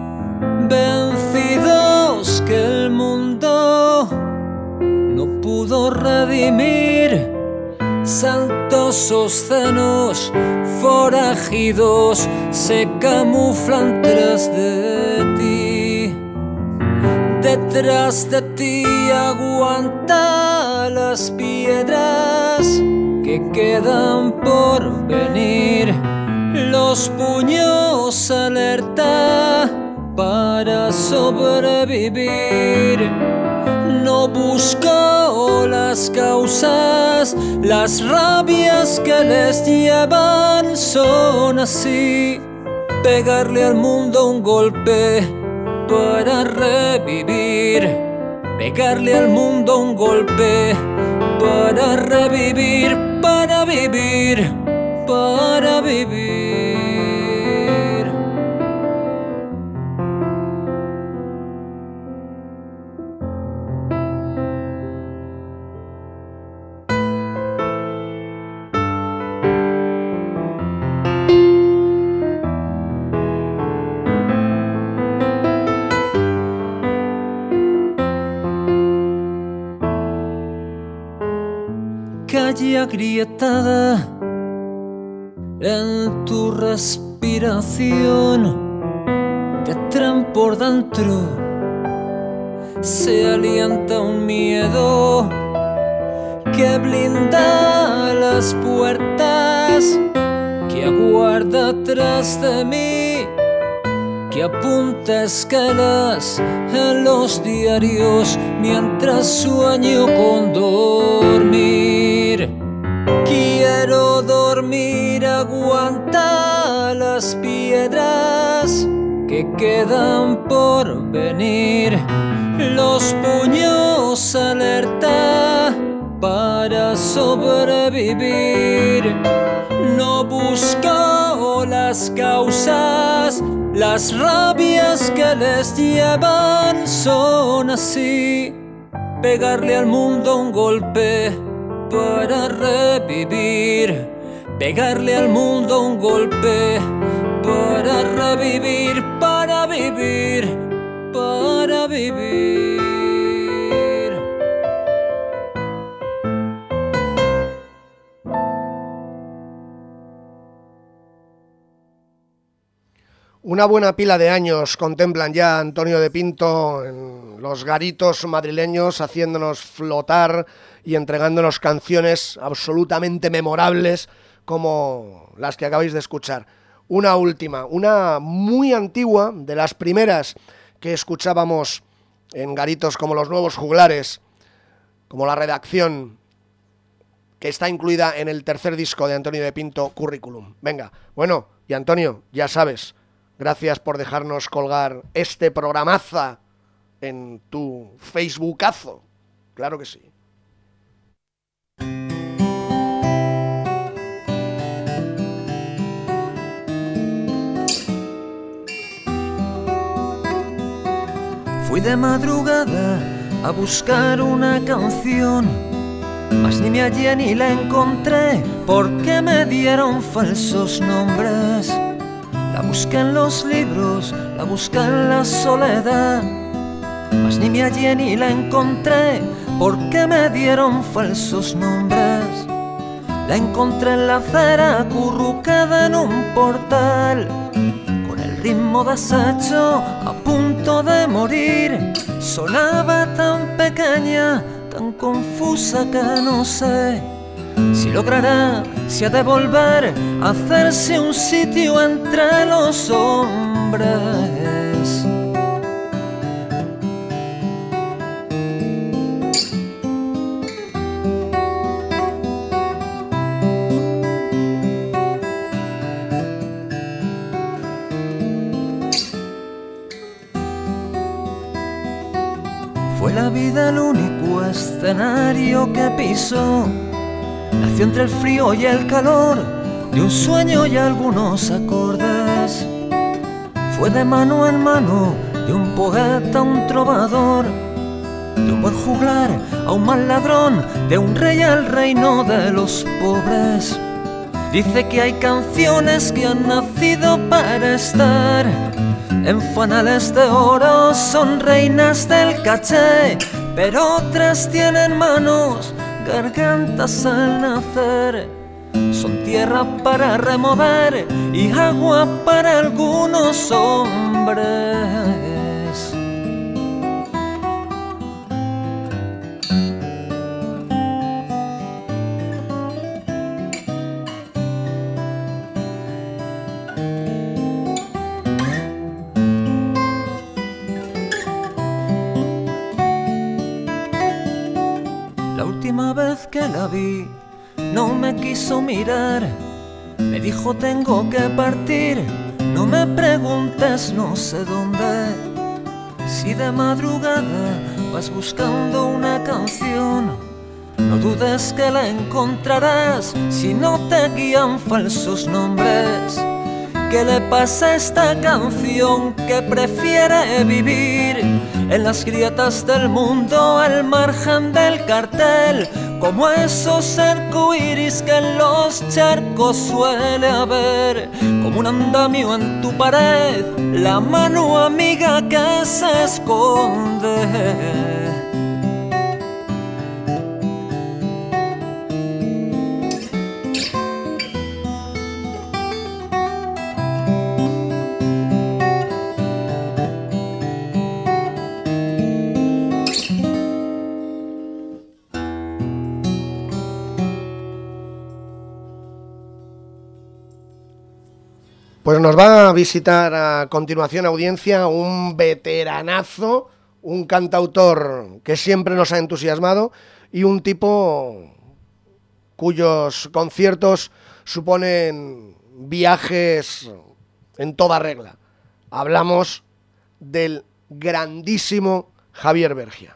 vencidos que el mundo no pudo redimir, santos obscenos, forajidos, se camuflan tras de ti. Detrás de ti aguanta las piedras que quedan por venir, los puños alerta para sobrevivir. No busco las causas, las rabias que les llevan son así: pegarle al mundo un golpe para revivir, pegarle al mundo un golpe para revivir, para vivir, para vivir. Calle agrietada en tu respiración, te traen por dentro, se alienta un miedo que blinda las puertas, que aguarda tras de mí, que apunta escalas en los diarios mientras sueño con dormir. Quiero dormir, aguanta las piedras que quedan por venir, los puños alerta para sobrevivir. No busco las causas, las rabias que les llevan son así. Pegarle al mundo un golpe para revivir. Pegarle al mundo un golpe para revivir, para vivir, para vivir. Una buena pila de años contemplan ya Antonio de Pinto en los garitos madrileños, haciéndonos flotar y entregándonos canciones absolutamente memorables como las que acabáis de escuchar. Una última, una muy antigua, de las primeras que escuchábamos en garitos como Los Nuevos Juglares, como La Redacción, que está incluida en el tercer disco de Antonio de Pinto, Curriculum. Venga, bueno, y Antonio, ya sabes, gracias por dejarnos colgar este programaza en tu Facebookazo. Claro que sí. Fui de madrugada a buscar una canción, mas ni me hallé ni la encontré porque me dieron falsos nombres. La busqué en los libros, la busqué en la soledad, mas ni me hallé ni la encontré porque me dieron falsos nombres. La encontré en la acera acurrucada en un portal, con el ritmo deshecho a punto de morir. Sonaba tan pequeña, tan confusa que no sé si logrará, si ha de volver a hacerse un sitio entre los hombres. Fue la vida el único escenario que pisó. Nació entre el frío y el calor de un sueño y algunos acordes. Fue de mano en mano, de un poeta a un trovador, de un buen juglar a un mal ladrón, de un rey al reino de los pobres. Dice que hay canciones que han nacido para estar en fanales de oro, son reinas del caché, pero otras tienen manos, gargantas al nacer. Son tierra para remover y agua para algunos hombres. La última vez que la vi no me quiso mirar, me dijo tengo que partir, no me preguntes no sé dónde. Si de madrugada vas buscando una canción, no dudes que la encontrarás si no te guían falsos nombres. ¿Qué le pasa a esta canción que prefiere vivir en las grietas del mundo al margen del cartel? Como esos arcoíris que en los charcos suele haber, como un andamio en tu pared, la mano amiga que se esconde. Pues nos va a visitar a continuación, audiencia, un veteranazo, un cantautor que siempre nos ha entusiasmado y un tipo cuyos conciertos suponen viajes en toda regla. Hablamos del grandísimo Javier Bergia.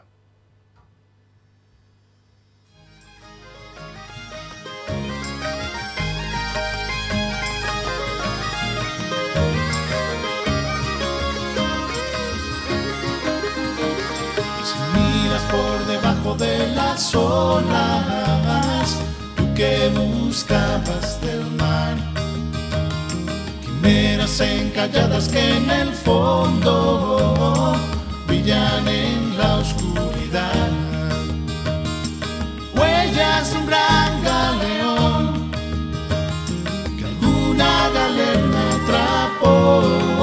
Por debajo de las olas, tú que buscabas del mar, quimeras encalladas que en el fondo brillan en la oscuridad, huellas de un gran galeón que alguna galera atrapó,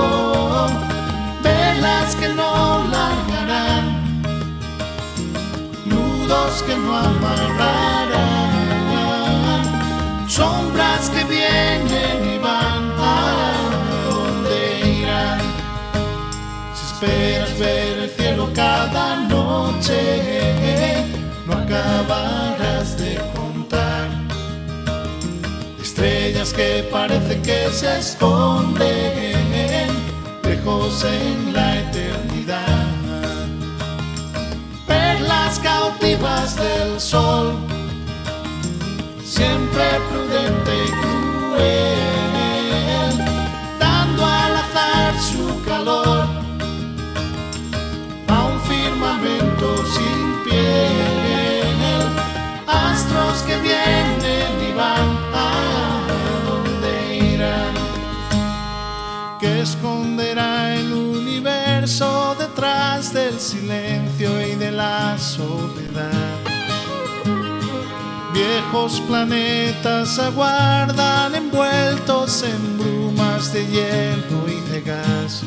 velas que no largarán, que no amarrarán, sombras que vienen y van, ¿a dónde irán? Si esperas ver el cielo cada noche, no acabarás de contar estrellas que parece que se esconden lejos en la eternidad. Las cautivas del sol, siempre prudente y cruel, dando al azar su calor a un firmamento sin piel, astros que vienen y van, ¿a dónde irán? ¿Qué esconderá el universo detrás del silencio y de la soledad? Viejos planetas aguardan envueltos en brumas de hielo y de gas,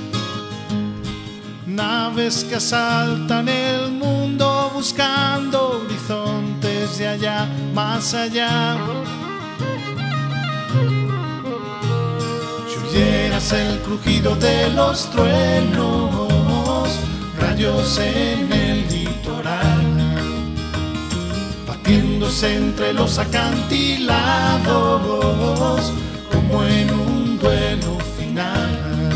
naves que asaltan el mundo buscando horizontes de allá, más allá. Si oyeras el crujido de los truenos, rayos en el litoral, batiéndose entre los acantilados como en un duelo final,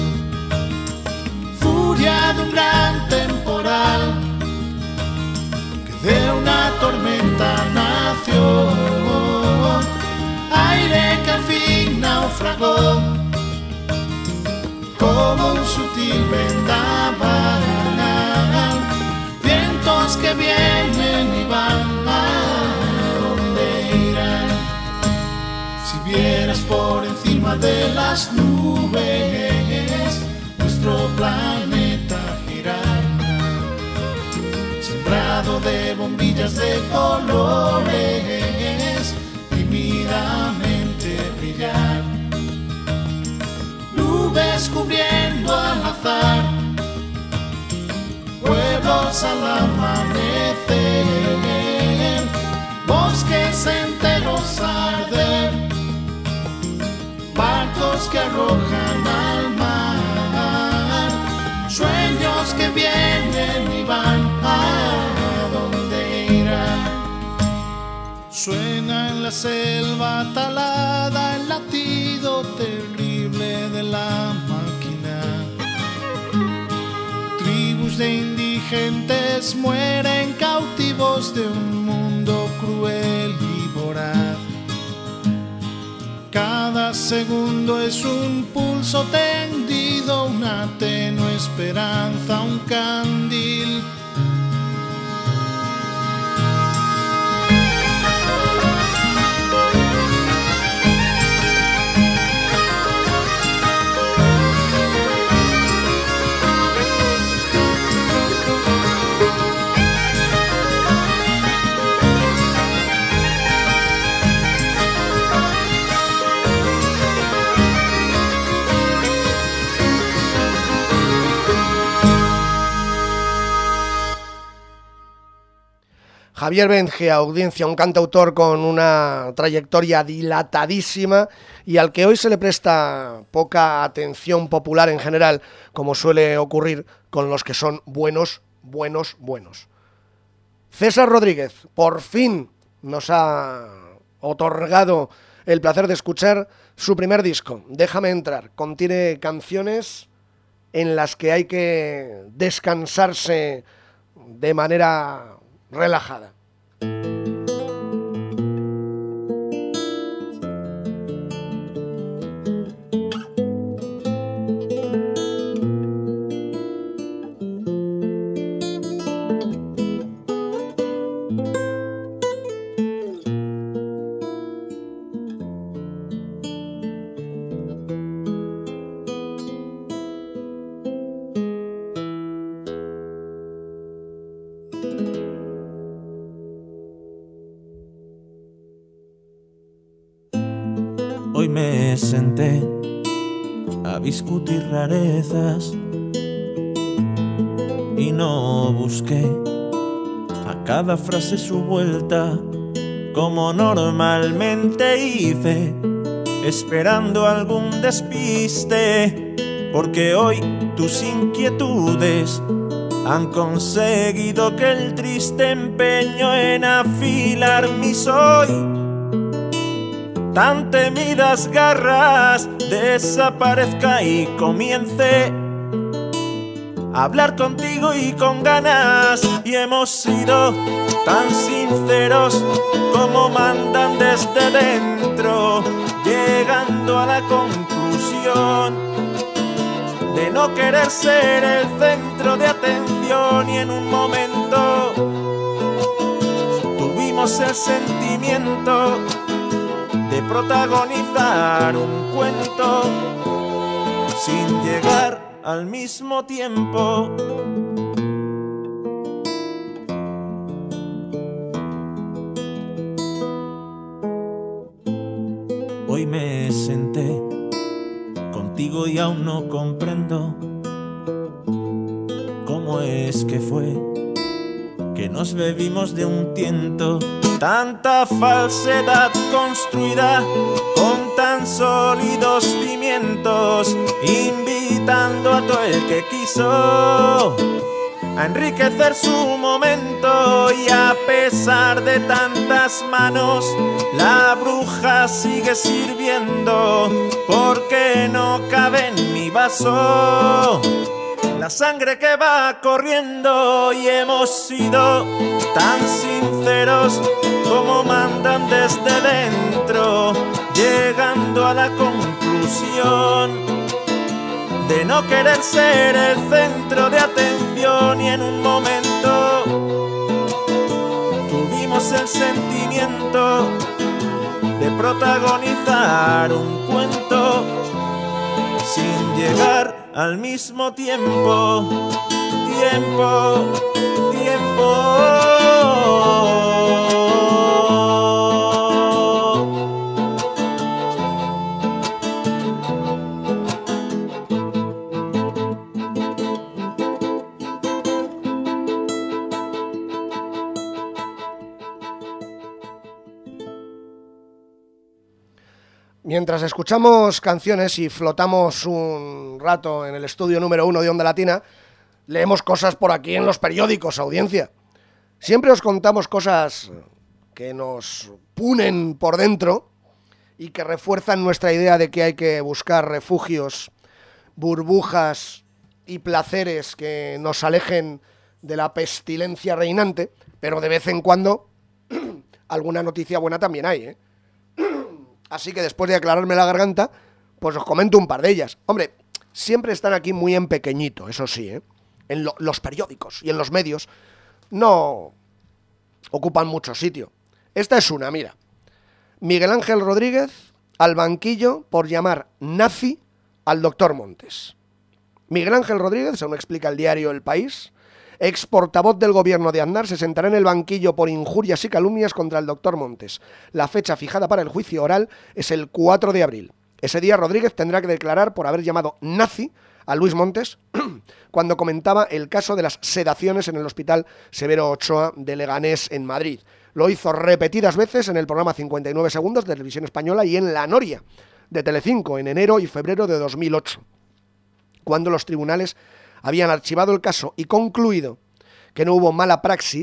furia de un gran temporal que de una tormenta nació, aire que al fin naufragó como un sutil vendaval, vientos que vienen y van, ¿a dónde irán? Si vieras por encima de las nubes nuestro planeta girar, sembrado de bombillas de colores, tímidamente brillar, nubes cubriendo al azar, pueblos al amanecer, bosques enteros arder, barcos que arrojan al mar, sueños que vienen y van, ¿a dónde irán? Suena en la selva talada el latido terrible de la máquina, tribus de indigentes mueren cautivos de un mundo cruel y voraz. Cada segundo es un pulso tendido, una tenue esperanza, un candil. Javier Bergia, audiencia, un cantautor con una trayectoria dilatadísima y al que hoy se le presta poca atención popular en general, como suele ocurrir con los que son buenos. César Rodríguez, por fin nos ha otorgado el placer de escuchar su primer disco, Déjame entrar. Contiene canciones en las que hay que descansarse de manera relajada. Hoy me senté a discutir rarezas y no busqué a cada frase su vuelta, como normalmente hice, esperando algún despiste, porque hoy tus inquietudes han conseguido que el triste empeño en afilar mis hoy tan temidas garras desaparezca y comience a hablar contigo y con ganas. Y hemos sido tan sinceros como mandan desde dentro, llegando a la conclusión de no querer ser el centro de atención. Y en un momento tuvimos el sentimiento de protagonizar un cuento sin llegar al mismo tiempo. Hoy me senté contigo y aún no comprendo cómo es que fue que nos bebimos de un tiento. Tanta falsedad construida con tan sólidos cimientos, invitando a todo el que quiso a enriquecer su momento. Y a pesar de tantas manos, la bruja sigue sirviendo, porque no cabe en mi vaso la sangre que va corriendo. Y hemos sido tan sinceros como mandan desde dentro, llegando a la conclusión de no querer ser el centro de atención. Y en un momento tuvimos el sentimiento de protagonizar un cuento sin llegar al mismo tiempo. Mientras escuchamos canciones y flotamos un rato en el estudio número 1 de Onda Latina, leemos cosas por aquí en los periódicos, audiencia. Siempre os contamos cosas que nos punen por dentro y que refuerzan nuestra idea de que hay que buscar refugios, burbujas y placeres que nos alejen de la pestilencia reinante, pero de vez en cuando alguna noticia buena también hay, ¿eh? Así que después de aclararme la garganta, pues os comento un par de ellas. Hombre, siempre están aquí muy en pequeñito, eso sí, ¿eh? En los periódicos y en los medios no ocupan mucho sitio. Esta es una, mira. Miguel Ángel Rodríguez al banquillo por llamar nazi al doctor Montes. Miguel Ángel Rodríguez, según explica el diario El País, ex portavoz del gobierno de Aznar, se sentará en el banquillo por injurias y calumnias contra el doctor Montes. La fecha fijada para el juicio oral es el 4 de abril. Ese día Rodríguez tendrá que declarar por haber llamado nazi a Luis Montes cuando comentaba el caso de las sedaciones en el Hospital Severo Ochoa de Leganés en Madrid. Lo hizo repetidas veces en el programa 59 segundos de Televisión Española y en La Noria de Telecinco en enero y febrero de 2008, cuando los tribunales habían archivado el caso y concluido que no hubo mala praxis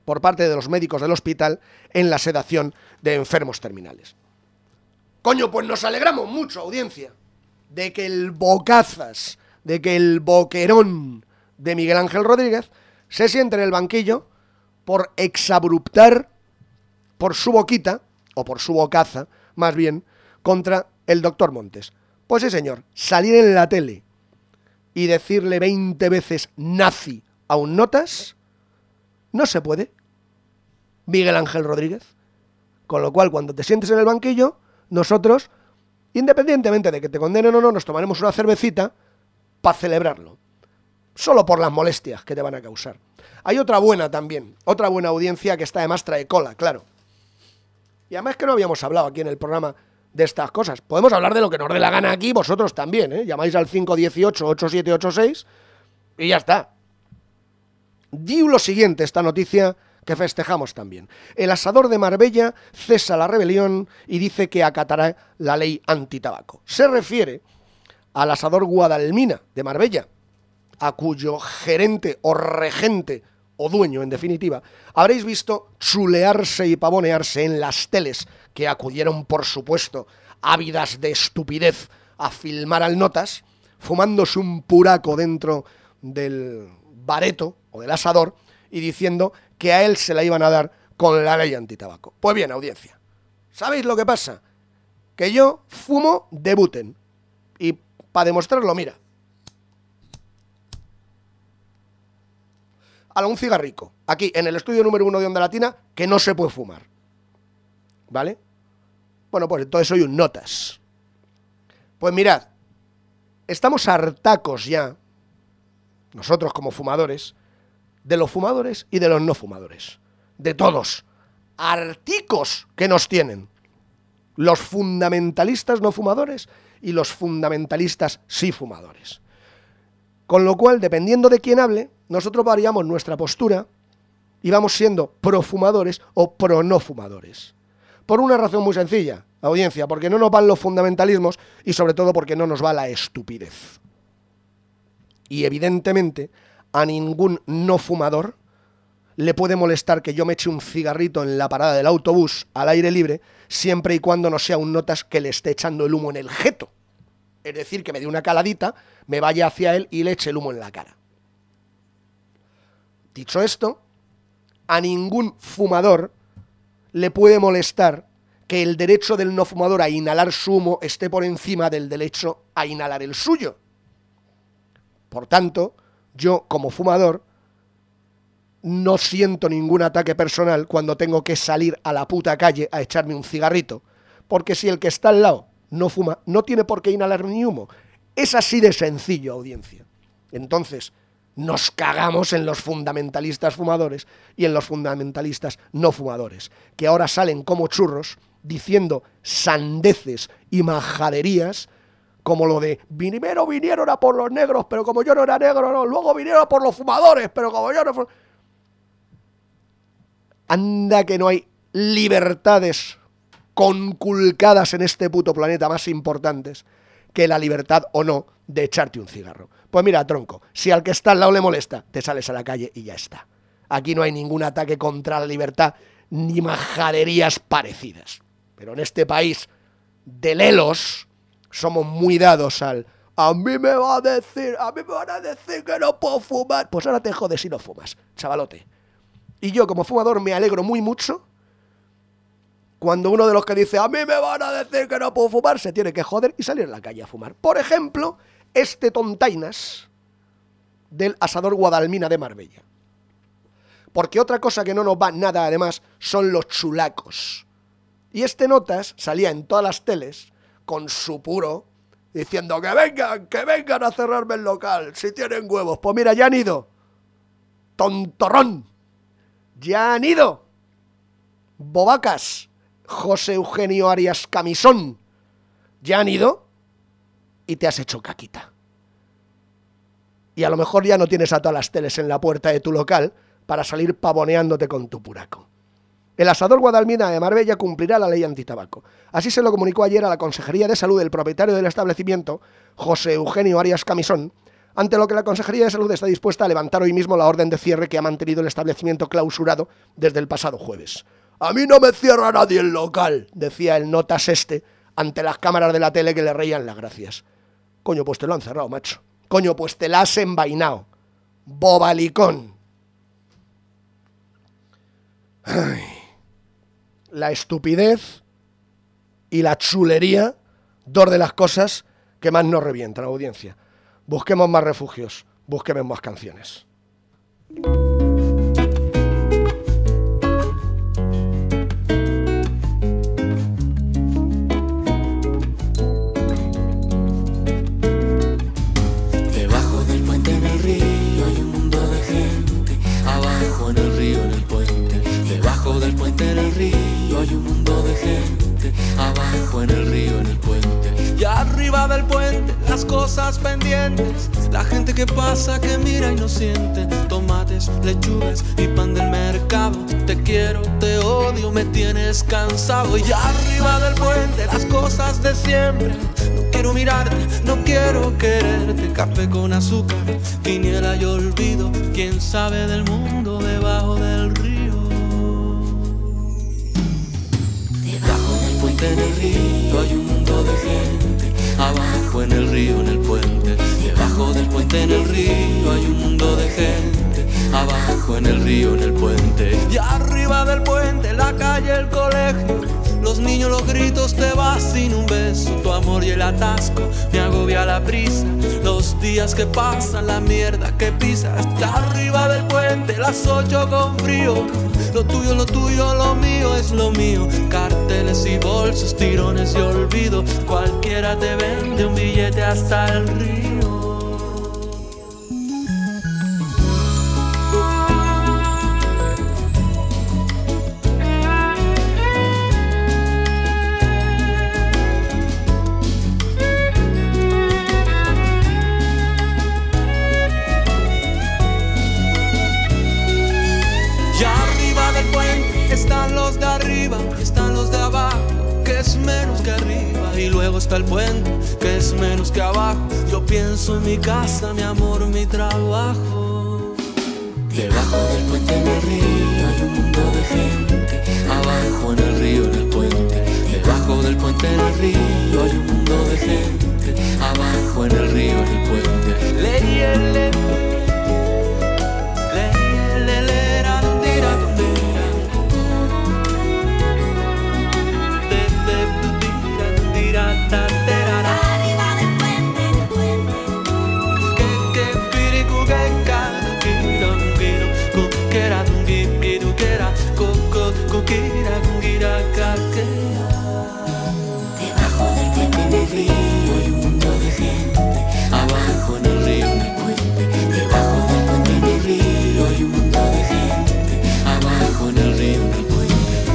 por parte de los médicos del hospital en la sedación de enfermos terminales. Coño, pues nos alegramos mucho, audiencia, de que el bocazas, de que el boquerón de Miguel Ángel Rodríguez se siente en el banquillo por exabruptar por su boquita, o por su bocaza, más bien, contra el doctor Montes. Pues sí, señor, salir en la tele y decirle 20 veces nazi a un notas, no se puede, Miguel Ángel Rodríguez. Con lo cual, cuando te sientes en el banquillo, nosotros, independientemente de que te condenen o no, nos tomaremos una cervecita para celebrarlo. Solo por las molestias que te van a causar. Hay otra buena también, otra buena audiencia que está además trae cola, claro. Y además que no habíamos hablado aquí en el programa de estas cosas. Podemos hablar de lo que nos dé la gana aquí, vosotros también, ¿eh? Llamáis al 518-8786 y ya está. Digo lo siguiente, esta noticia que festejamos también. El asador de Marbella cesa la rebelión y dice que acatará la ley antitabaco. Se refiere al asador Guadalmina de Marbella, a cuyo gerente o regente o dueño, en definitiva, habréis visto chulearse y pavonearse en las teles que acudieron, por supuesto, ávidas de estupidez a filmar al notas, fumándose un puraco dentro del bareto o del asador y diciendo que a él se la iban a dar con la ley antitabaco. Pues bien, audiencia, ¿sabéis lo que pasa? Que yo fumo de Buten y para demostrarlo, mira, a un cigarrico, aquí en el estudio número 1 de Onda Latina, que no se puede fumar, ¿vale? Bueno, pues entonces soy un notas. Pues mirad, estamos hartacos ya, nosotros como fumadores, de los fumadores y de los no fumadores, de todos, harticos que nos tienen, los fundamentalistas no fumadores y los fundamentalistas sí fumadores. Con lo cual, dependiendo de quién hable, nosotros variamos nuestra postura y vamos siendo profumadores o pro no fumadores. Por una razón muy sencilla, audiencia, porque no nos van los fundamentalismos y sobre todo porque no nos va la estupidez. Y evidentemente a ningún no fumador le puede molestar que yo me eche un cigarrito en la parada del autobús al aire libre, siempre y cuando no sea un notas que le esté echando el humo en el jeto. Es decir, que me dé una caladita, me vaya hacia él y le eche el humo en la cara. Dicho esto, a ningún fumador le puede molestar que el derecho del no fumador a inhalar su humo esté por encima del derecho a inhalar el suyo. Por tanto, yo como fumador no siento ningún ataque personal cuando tengo que salir a la puta calle a echarme un cigarrito, porque si el que está al lado no fuma, no tiene por qué inhalar ni humo. Es así de sencillo, audiencia. Entonces, nos cagamos en los fundamentalistas fumadores y en los fundamentalistas no fumadores, que ahora salen como churros diciendo sandeces y majaderías, como lo de primero vinieron a por los negros, pero como yo no era negro, no, luego vinieron a por los fumadores, pero como yo no... Anda que no hay libertades conculcadas en este puto planeta más importantes que la libertad o no de echarte un cigarro. Pues mira, tronco, si al que está al lado le molesta, te sales a la calle y ya está. Aquí no hay ningún ataque contra la libertad ni majaderías parecidas. Pero en este país de lelos somos muy dados al a mí me van a decir que no puedo fumar. Pues ahora te jodes si no fumas, chavalote. Y yo como fumador me alegro muy mucho cuando uno de los que dice a mí me van a decir que no puedo fumar se tiene que joder y salir a la calle a fumar. Por ejemplo, este tontainas del asador Guadalmina de Marbella. Porque otra cosa que no nos va nada además son los chulacos. Y este notas salía en todas las teles con su puro diciendo que vengan a cerrarme el local si tienen huevos. Pues mira, ya han ido. Tontorrón. Ya han ido. Bobacas. José Eugenio Arias Camisón. Ya han ido y te has hecho caquita. Y a lo mejor ya no tienes a todas las teles en la puerta de tu local para salir pavoneándote con tu puraco. El asador Guadalmina de Marbella cumplirá la ley antitabaco. Así se lo comunicó ayer a la Consejería de Salud del propietario del establecimiento, José Eugenio Arias Camisón, ante lo que la Consejería de Salud está dispuesta a levantar hoy mismo la orden de cierre que ha mantenido el establecimiento clausurado desde el pasado jueves. «A mí no me cierra nadie el local», decía el notas ante las cámaras de la tele que le reían las gracias. Coño, pues te lo han cerrado, macho. Coño, pues te la has envainado. Bobalicón. Ay. La estupidez y la chulería, dos de las cosas que más nos revientan, audiencia. Busquemos más refugios, busquemos más canciones. Debajo del puente en el río hay un mundo de gente. Abajo en el río, en el puente. Debajo del puente en el río hay un mundo de gente. Abajo en el río, en el puente. Y arriba del puente las cosas pendientes. La gente que pasa, que mira y no siente. Tomates, lechugas y pan del mercado. Te quiero, te odio, me tienes cansado. Y arriba del puente las cosas de siempre. No quiero mirarte, no quiero quererte. Café con azúcar, quiniela y olvido. ¿Quién sabe del mundo debajo del río? Debajo del puente en el río hay un mundo de gente. Abajo en el río, en el puente. Debajo del puente en el río hay un mundo de gente. Abajo en el río, en el puente. Y arriba del puente la calle, el colegio. Los niños, los gritos, te vas sin un beso. Tu amor y el atasco me agobia la prisa. Los días que pasan, la mierda que pisas. Y arriba del puente las 8 con frío. Lo tuyo, lo mío es lo mío. Carteles y bolsos, tirones y olvido. Cualquiera te vende un billete hasta el río. Están los de arriba, están los de abajo, que es menos que arriba. Y luego está el puente, que es menos que abajo. Yo pienso en mi casa, mi amor, mi trabajo. Debajo del puente en el río hay un mundo de gente. Abajo en el río, en el puente. Debajo del puente en el río hay un mundo de gente. Abajo en el río, en el puente. Leyele. Arriba del puente, el puente. Que piricu que cara, coquera, dunguera, coquera, dunguera, caquera. Debajo del puente en el río hay un mundo de gente. Abajo en el río, en el puente. Debajo del puente en el río hay un mundo de gente. Abajo en el río, en el puente.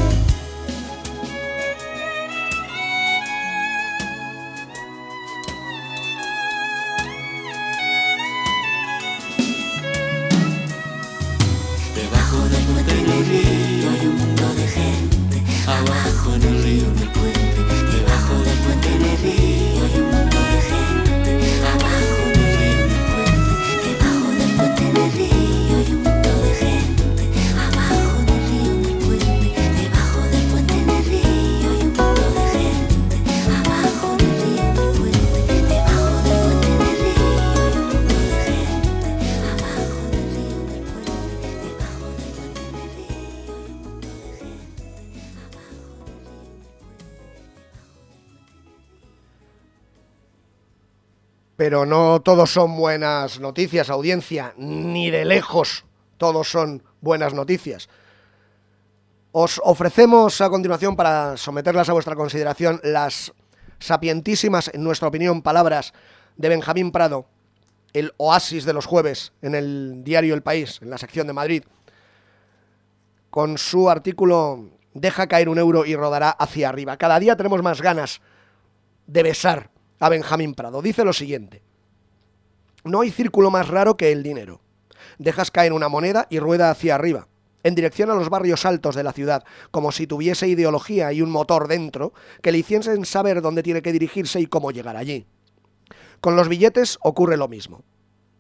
Debajo del puente en el río hay un mundo de gente. Abajo en el río, en el puente. Debajo del puente en el río hay un mundo de gente. Abajo en el río, en el puente. Debajo del puente en el río hay un mundo de gente. Abajo en el río, en el puente. Debajo del puente en el río hay un mundo de gente. Abajo en el río, en el puente. Debajo del puente en el río hay un mundo de gente. Abajo en el río, en el puente. Debajo del puente en el río hay un mundo de Pero no todos son buenas noticias, audiencia, ni de lejos todos son buenas noticias. Os ofrecemos a continuación, para someterlas a vuestra consideración, las sapientísimas, en nuestra opinión, palabras de Benjamín Prado, el oasis de los jueves en el diario El País, en la sección de Madrid, con su artículo «Deja caer un euro y rodará hacia arriba». Cada día tenemos más ganas de besar a Benjamín Prado. Dice lo siguiente: no hay círculo más raro que el dinero. Dejas caer una moneda y rueda hacia arriba, en dirección a los barrios altos de la ciudad, como si tuviese ideología y un motor dentro que le hiciesen saber dónde tiene que dirigirse y cómo llegar allí. Con los billetes ocurre lo mismo.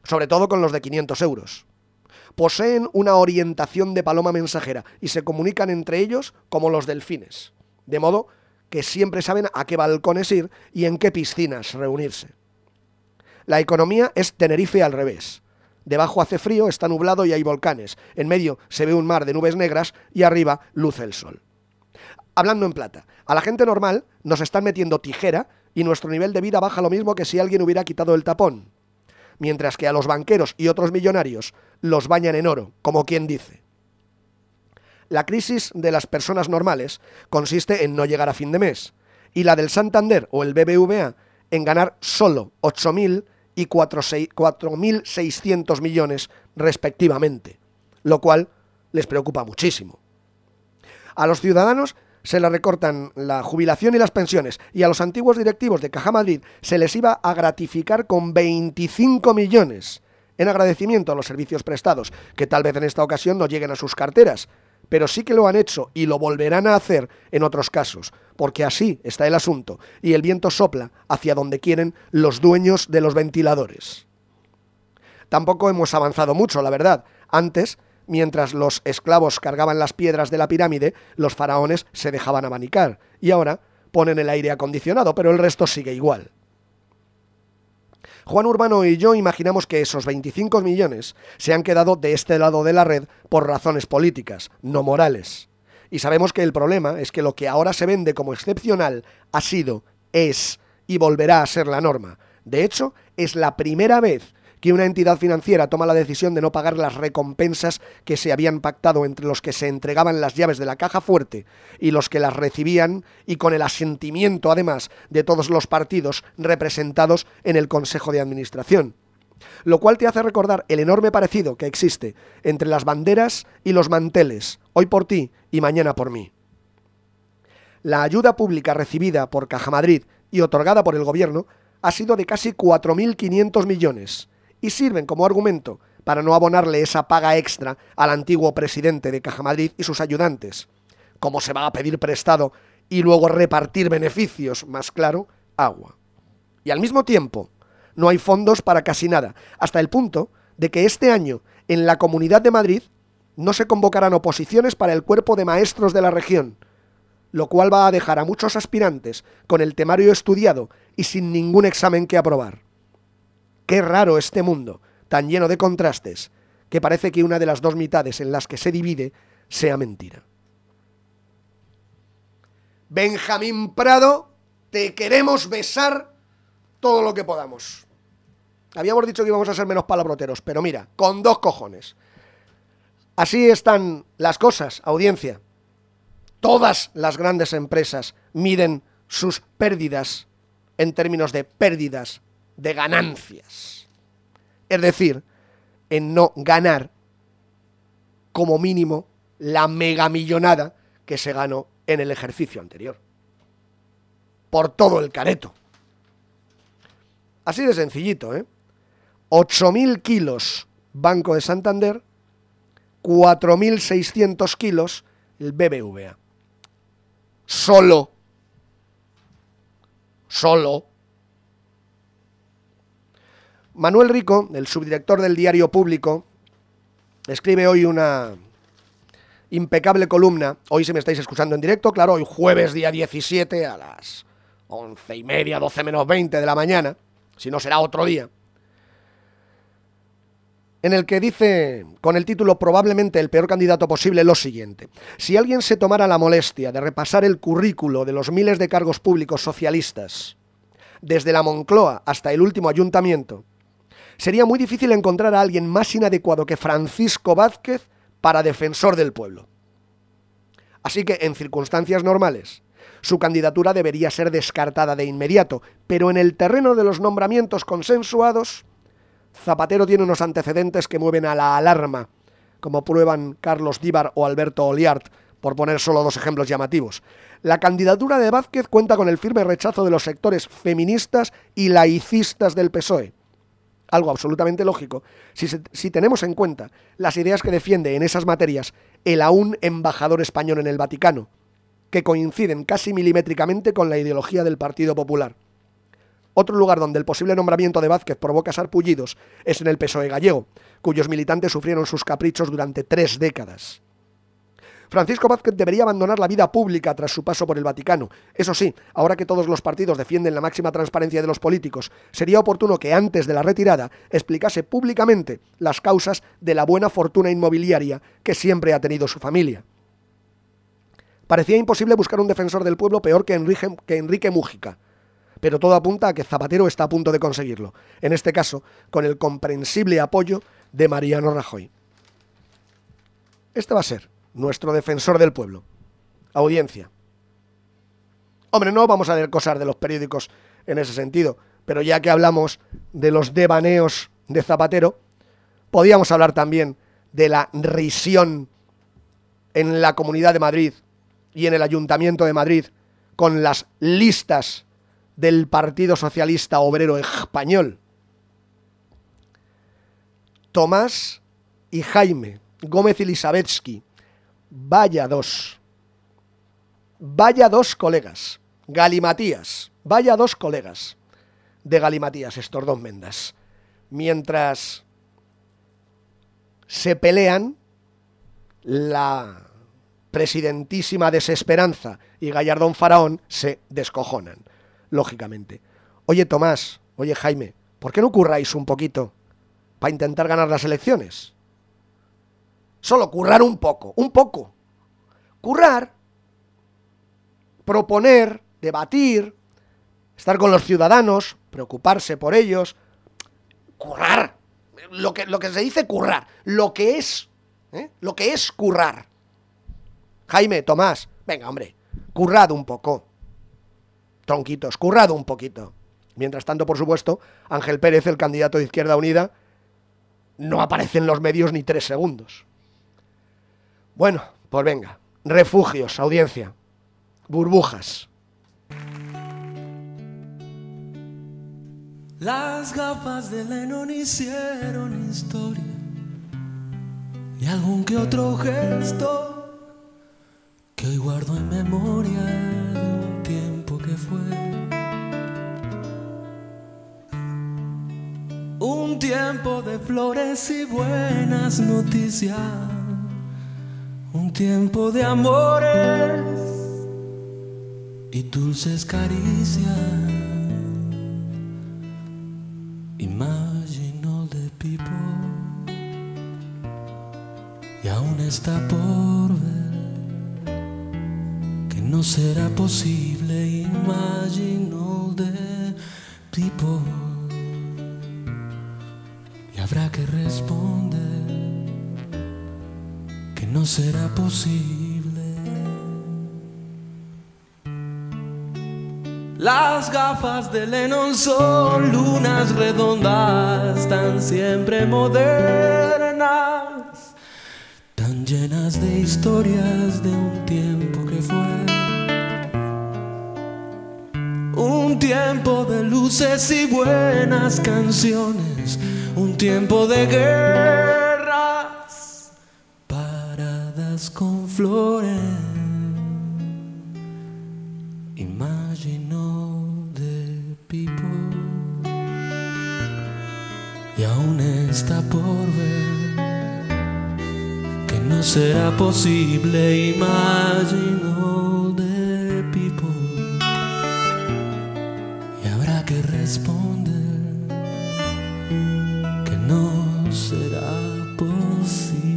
sobre todo con los de 500 euros. Poseen una orientación de paloma mensajera y se comunican entre ellos como los delfines, de modo que siempre saben a qué balcones ir y en qué piscinas reunirse. La economía es Tenerife al revés. Debajo hace frío, está nublado y hay volcanes. En medio se ve un mar de nubes negras y arriba luce el sol. Hablando en plata, a la gente normal nos están metiendo tijera y nuestro nivel de vida baja lo mismo que si alguien hubiera quitado el tapón. Mientras que a los banqueros y otros millonarios los bañan en oro, como quien dice. La crisis de las personas normales consiste en no llegar a fin de mes, y la del Santander o el BBVA en ganar solo 8.000 y 4.600 millones respectivamente, lo cual les preocupa muchísimo. A los ciudadanos se les recortan la jubilación y las pensiones, y a los antiguos directivos de Caja Madrid se les iba a gratificar con 25 millones en agradecimiento a los servicios prestados, que tal vez en esta ocasión no lleguen a sus carteras, pero sí que lo han hecho y lo volverán a hacer en otros casos, porque así está el asunto, y el viento sopla hacia donde quieren los dueños de los ventiladores. Tampoco hemos avanzado mucho, la verdad. Antes, mientras los esclavos cargaban las piedras de la pirámide, los faraones se dejaban abanicar, y ahora ponen el aire acondicionado, pero el resto sigue igual. Juan Urbano y yo imaginamos que esos 25 millones se han quedado de este lado de la red por razones políticas, no morales. Y sabemos que el problema es que lo que ahora se vende como excepcional ha sido, es y volverá a ser la norma. De hecho, es la primera vez que una entidad financiera toma la decisión de no pagar las recompensas que se habían pactado entre los que se entregaban las llaves de la caja fuerte y los que las recibían, y con el asentimiento, además, de todos los partidos representados en el Consejo de Administración. Lo cual te hace recordar el enorme parecido que existe entre las banderas y los manteles, hoy por ti y mañana por mí. La ayuda pública recibida por Caja Madrid y otorgada por el Gobierno ha sido de casi 4.500 millones, y sirven como argumento para no abonarle esa paga extra al antiguo presidente de Caja Madrid y sus ayudantes. ¿Cómo se va a pedir prestado y luego repartir beneficios? Más claro, agua. Y al mismo tiempo, no hay fondos para casi nada, hasta el punto de que este año, en la Comunidad de Madrid, no se convocarán oposiciones para el cuerpo de maestros de la región, lo cual va a dejar a muchos aspirantes con el temario estudiado y sin ningún examen que aprobar. Qué raro este mundo, tan lleno de contrastes, que parece que una de las dos mitades en las que se divide sea mentira. Benjamín Prado, te queremos besar todo lo que podamos. Habíamos dicho que íbamos a ser menos palabroteros, pero mira, con 2 cojones. Así están las cosas, audiencia. Todas las grandes empresas miden sus pérdidas en términos de pérdidas de ganancias, es decir, en no ganar como mínimo la megamillonada que se ganó en el ejercicio anterior, por todo el careto. Así de sencillito, 8.000 kilos Banco de Santander, 4.600 kilos el BBVA. Solo. Manuel Rico, el subdirector del Diario Público, escribe hoy una impecable columna. Hoy, si me estáis escuchando en directo, claro, hoy jueves día 17 a las 11:30, 12 menos 20 de la mañana, si no será otro día, en el que dice, con el título probablemente el peor candidato posible, lo siguiente: si alguien se tomara la molestia de repasar el currículo de los miles de cargos públicos socialistas, desde la Moncloa hasta el último ayuntamiento, sería muy difícil encontrar a alguien más inadecuado que Francisco Vázquez para defensor del pueblo. Así que, en circunstancias normales, su candidatura debería ser descartada de inmediato, pero en el terreno de los nombramientos consensuados, Zapatero tiene unos antecedentes que mueven a la alarma, como prueban Carlos Díbar o Alberto Oliart, por poner solo 2 ejemplos llamativos. La candidatura de Vázquez cuenta con el firme rechazo de los sectores feministas y laicistas del PSOE. Algo absolutamente lógico si tenemos en cuenta las ideas que defiende en esas materias el aún embajador español en el Vaticano, que coinciden casi milimétricamente con la ideología del Partido Popular. Otro lugar donde el posible nombramiento de Vázquez provoca sarpullidos es en el PSOE gallego, cuyos militantes sufrieron sus caprichos durante 3 décadas. Francisco Vázquez debería abandonar la vida pública tras su paso por el Vaticano. Eso sí, ahora que todos los partidos defienden la máxima transparencia de los políticos, sería oportuno que antes de la retirada explicase públicamente las causas de la buena fortuna inmobiliaria que siempre ha tenido su familia. Parecía imposible buscar un defensor del pueblo peor que Enrique Mújica, pero todo apunta a que Zapatero está a punto de conseguirlo, en este caso con el comprensible apoyo de Mariano Rajoy. Este va a ser nuestro defensor del pueblo. Audiencia. Hombre, no vamos a leer cosas de los periódicos en ese sentido, pero ya que hablamos de los devaneos de Zapatero, podíamos hablar también de la risión en la Comunidad de Madrid y en el Ayuntamiento de Madrid con las listas del Partido Socialista Obrero Español. Tomás y Jaime Gómez Elisabetsky, vaya dos colegas, galimatías, vaya dos colegas de galimatías estos dos mendas, mientras se pelean la presidentísima Desesperanza y Gallardón Faraón se descojonan, lógicamente. Oye Tomás, oye Jaime, ¿por qué no curráis un poquito para intentar ganar las elecciones? Solo currar un poco. Currar, proponer, debatir, estar con los ciudadanos, preocuparse por ellos. Currar. Lo que se dice currar. Lo que es currar. Jaime, Tomás, venga, hombre, currad un poco. Tronquitos, currad un poquito. Mientras tanto, por supuesto, Ángel Pérez, el candidato de Izquierda Unida, no aparece en los medios ni 3 segundos. Bueno, pues venga, refugios, audiencia, burbujas. Las gafas de Lennon hicieron historia y algún que otro gesto que hoy guardo en memoria de un tiempo que fue. Un tiempo de flores y buenas noticias. Un tiempo de amores y dulces caricias. Imagine all the people. Y aún está por ver que no será posible. Imagine all the people. Y habrá que responder que no será posible. Las gafas de Lennon son lunas redondas, tan siempre modernas, tan llenas de historias de un tiempo que fue. Un tiempo de luces y buenas canciones, un tiempo de guerras paradas con flores. Imagine all the people. Y aún está por ver que no será posible. Imagine all the people. Y habrá que responder que no será posible.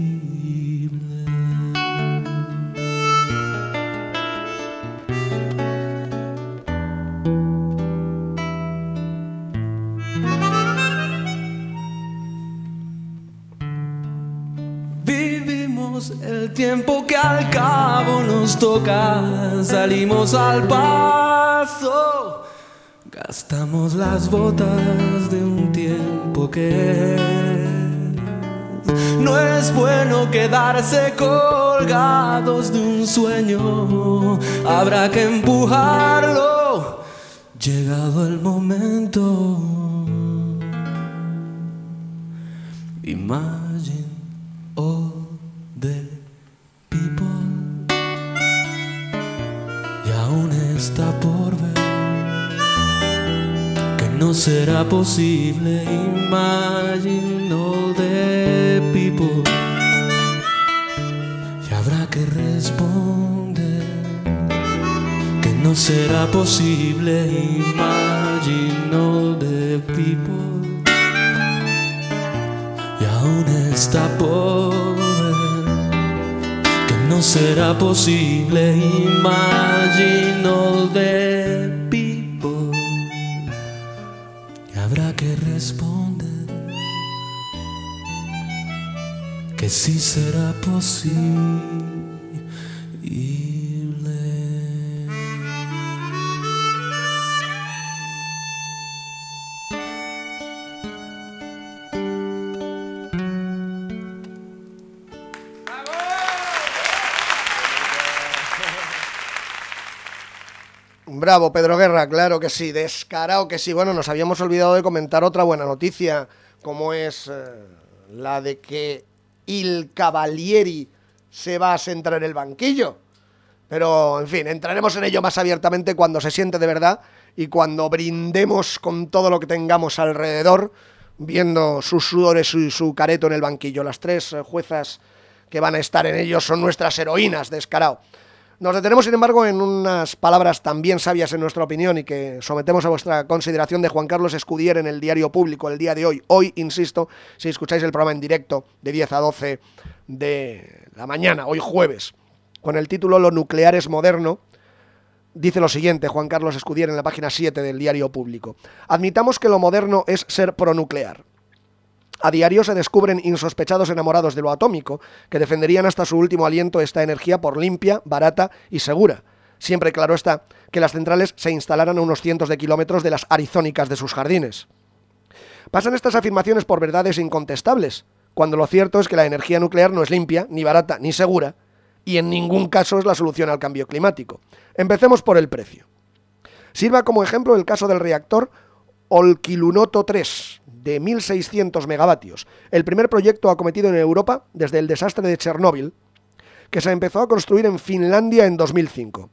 Vivimos el tiempo que al cabo nos toca, salimos al paso. Gastamos las botas de un tiempo que no es bueno quedarse colgados de un sueño. Habrá que empujarlo, llegado el momento. Imagine all the people. Y aún está por ver no será posible. Imagine all the people. Y habrá que responder que no será posible. Imagine all the people. Y aún está por ver que no será posible. Imagine all the people. Y habrá que responder que sí será posible. Bravo, Pedro Guerra, claro que sí, descarado que sí. Bueno, nos habíamos olvidado de comentar otra buena noticia, como es la de que Il Cavalieri se va a sentar en el banquillo. Pero, en fin, entraremos en ello más abiertamente cuando se siente de verdad y cuando brindemos con todo lo que tengamos alrededor, viendo sus sudores y su careto en el banquillo. Las tres juezas que van a estar en ello son nuestras heroínas, descarado. Nos detenemos, sin embargo, en unas palabras también sabias en nuestra opinión y que sometemos a vuestra consideración de Juan Carlos Escudier en el Diario Público el día de hoy. Hoy, insisto, si escucháis el programa en directo de 10 a 12 de la mañana, hoy jueves, con el título Lo nuclear es moderno, dice lo siguiente Juan Carlos Escudier en la página 7 del Diario Público. Admitamos que lo moderno es ser pronuclear. A diario se descubren insospechados enamorados de lo atómico, que defenderían hasta su último aliento esta energía por limpia, barata y segura. Siempre claro está que las centrales se instalaran a unos cientos de kilómetros de las arizónicas de sus jardines. Pasan estas afirmaciones por verdades incontestables, cuando lo cierto es que la energía nuclear no es limpia, ni barata, ni segura, y en ningún caso es la solución al cambio climático. Empecemos por el precio. Sirva como ejemplo el caso del reactor Olkiluoto 3, de 1.600 megavatios, el primer proyecto acometido en Europa desde el desastre de Chernóbil, que se empezó a construir en Finlandia en 2005.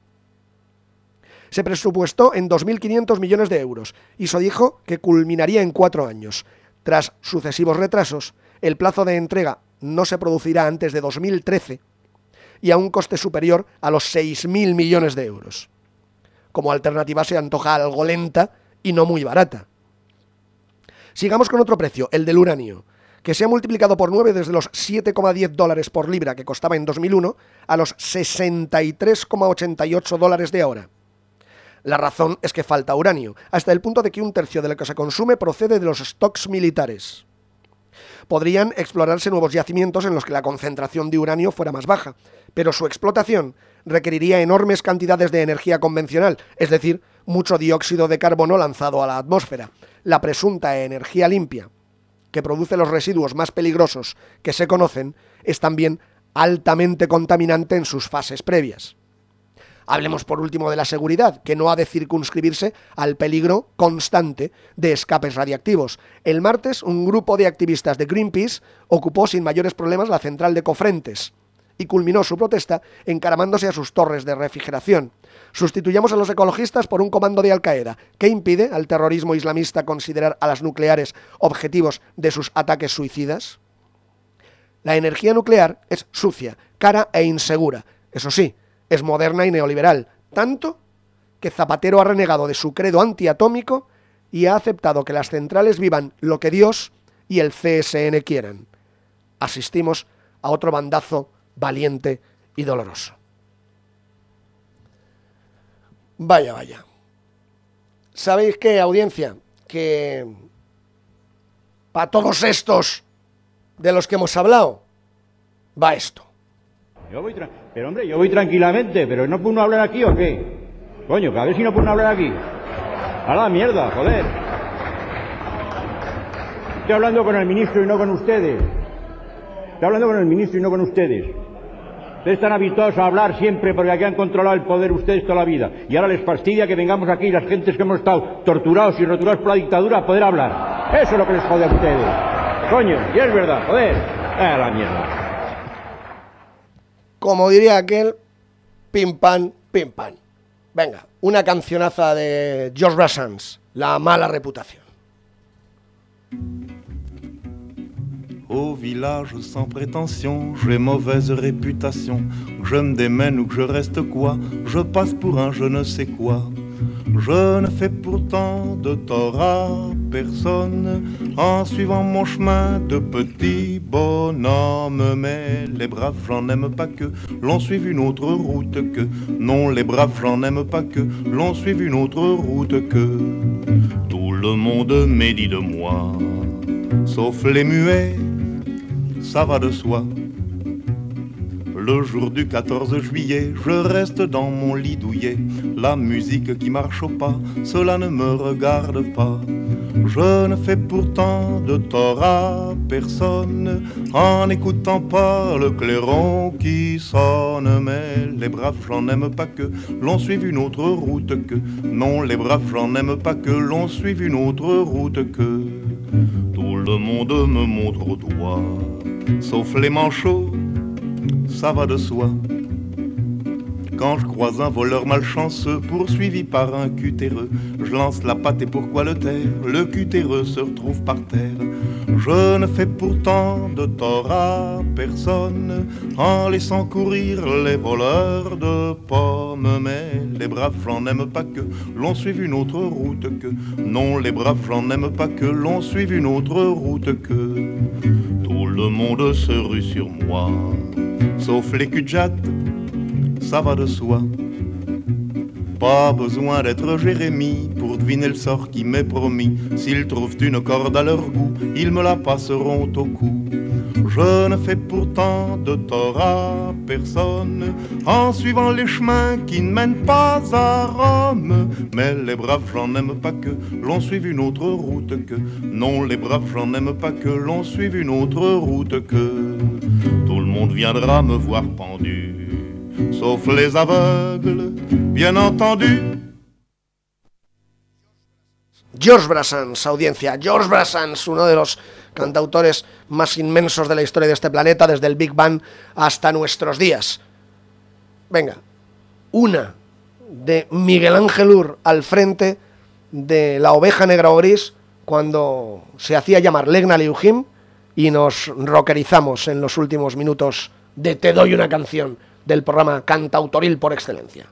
Se presupuestó en 2.500 millones de euros y se dijo que culminaría en 4 años. Tras sucesivos retrasos, el plazo de entrega no se producirá antes de 2013 y a un coste superior a los 6.000 millones de euros. Como alternativa se antoja algo lenta y no muy barata. Sigamos con otro precio, el del uranio, que se ha multiplicado por 9 desde los $7,10 por libra que costaba en 2001 a los $63,88 de ahora. La razón es que falta uranio, hasta el punto de que un tercio de lo que se consume procede de los stocks militares. Podrían explorarse nuevos yacimientos en los que la concentración de uranio fuera más baja, pero su explotación requeriría enormes cantidades de energía convencional, es decir, mucho dióxido de carbono lanzado a la atmósfera. La presunta energía limpia, que produce los residuos más peligrosos que se conocen, es también altamente contaminante en sus fases previas. Hablemos por último de la seguridad, que no ha de circunscribirse al peligro constante de escapes radiactivos. El martes, un grupo de activistas de Greenpeace ocupó sin mayores problemas la central de Cofrentes y culminó su protesta encaramándose a sus torres de refrigeración. Sustituyamos a los ecologistas por un comando de Al-Qaeda. ¿Qué impide al terrorismo islamista considerar a las nucleares objetivos de sus ataques suicidas? La energía nuclear es sucia, cara e insegura. Eso sí, es moderna y neoliberal, tanto que Zapatero ha renegado de su credo antiatómico y ha aceptado que las centrales vivan lo que Dios y el CSN quieran. Asistimos a otro bandazo valiente y doloroso. Vaya, vaya. ¿Sabéis qué, audiencia? Que para todos estos de los que hemos hablado, va esto. Pero hombre, yo voy tranquilamente, pero ¿no puede uno hablar aquí o qué? Coño, que a ver si no puede uno hablar aquí. A la mierda, joder. Estoy hablando con el ministro y no con ustedes. Estoy hablando con el ministro y no con ustedes. Ustedes están habituados a hablar siempre porque aquí han controlado el poder ustedes toda la vida. Y ahora les fastidia que vengamos aquí las gentes que hemos estado torturados y roturados por la dictadura a poder hablar. Eso es lo que les jode a ustedes. Coño, y es verdad, joder. A la mierda. Como diría aquel, pim pam, pim pam. Venga, una cancionaza de Georges Brassens, La mala reputación. Au village sans prétention, j'ai mauvaise réputation. Que je me démène ou que je reste quoi, je passe pour un je ne sais quoi. Je ne fais pourtant de tort à personne en suivant mon chemin de petit bonhomme. Mais les braves gens n'aiment pas que l'on suive une autre route que. Non, les braves gens n'aiment pas que l'on suive une autre route que. Tout le monde médit de moi, sauf les muets, ça va de soi. Le jour du 14 juillet, je reste dans mon lit douillet. La musique qui marche au pas, cela ne me regarde pas. Je ne fais pourtant de tort à personne en n'écoutant pas le clairon qui sonne. Mais les braves gens n'aiment pas que l'on suive une autre route que. Non, les braves gens n'aiment pas que l'on suive une autre route que. Tout le monde me montre au doigt, sauf les manchots, ça va de soi. Quand je croise un voleur malchanceux poursuivi par un cutéreux, je lance la patte et pourquoi le taire? Le cutéreux se retrouve par terre. Je ne fais pourtant de tort à personne en laissant courir les voleurs de pommes. Mais les braves gens n'aiment pas que l'on suive une autre route que. Non, les braves gens n'aiment pas que l'on suive une autre route que. Tout le monde se rue sur moi, sauf les cul-de-jatte, ça va de soi. Pas besoin d'être Jérémie pour deviner le sort qui m'est promis. S'ils trouvent une corde à leur goût, ils me la passeront au cou. Je ne fais pourtant de tort à personne en suivant les chemins qui ne mènent pas à Rome. Mais les braves gens n'aiment pas que l'on suive une autre route que. Non, les braves gens n'aiment pas que l'on suive une autre route que. Tout le monde viendra me voir pendu, sauf les aveugles, bien entendu. Georges Brassens, audiencia. Georges Brassens, uno de los cantautores más inmensos de la historia de este planeta, desde el Big Bang hasta nuestros días. Venga, una de Miguel Ángel Ur al frente de la oveja negra o gris cuando se hacía llamar Legna Liujim, y nos rockerizamos en los últimos minutos de Te doy una canción, del programa cantautoril por excelencia.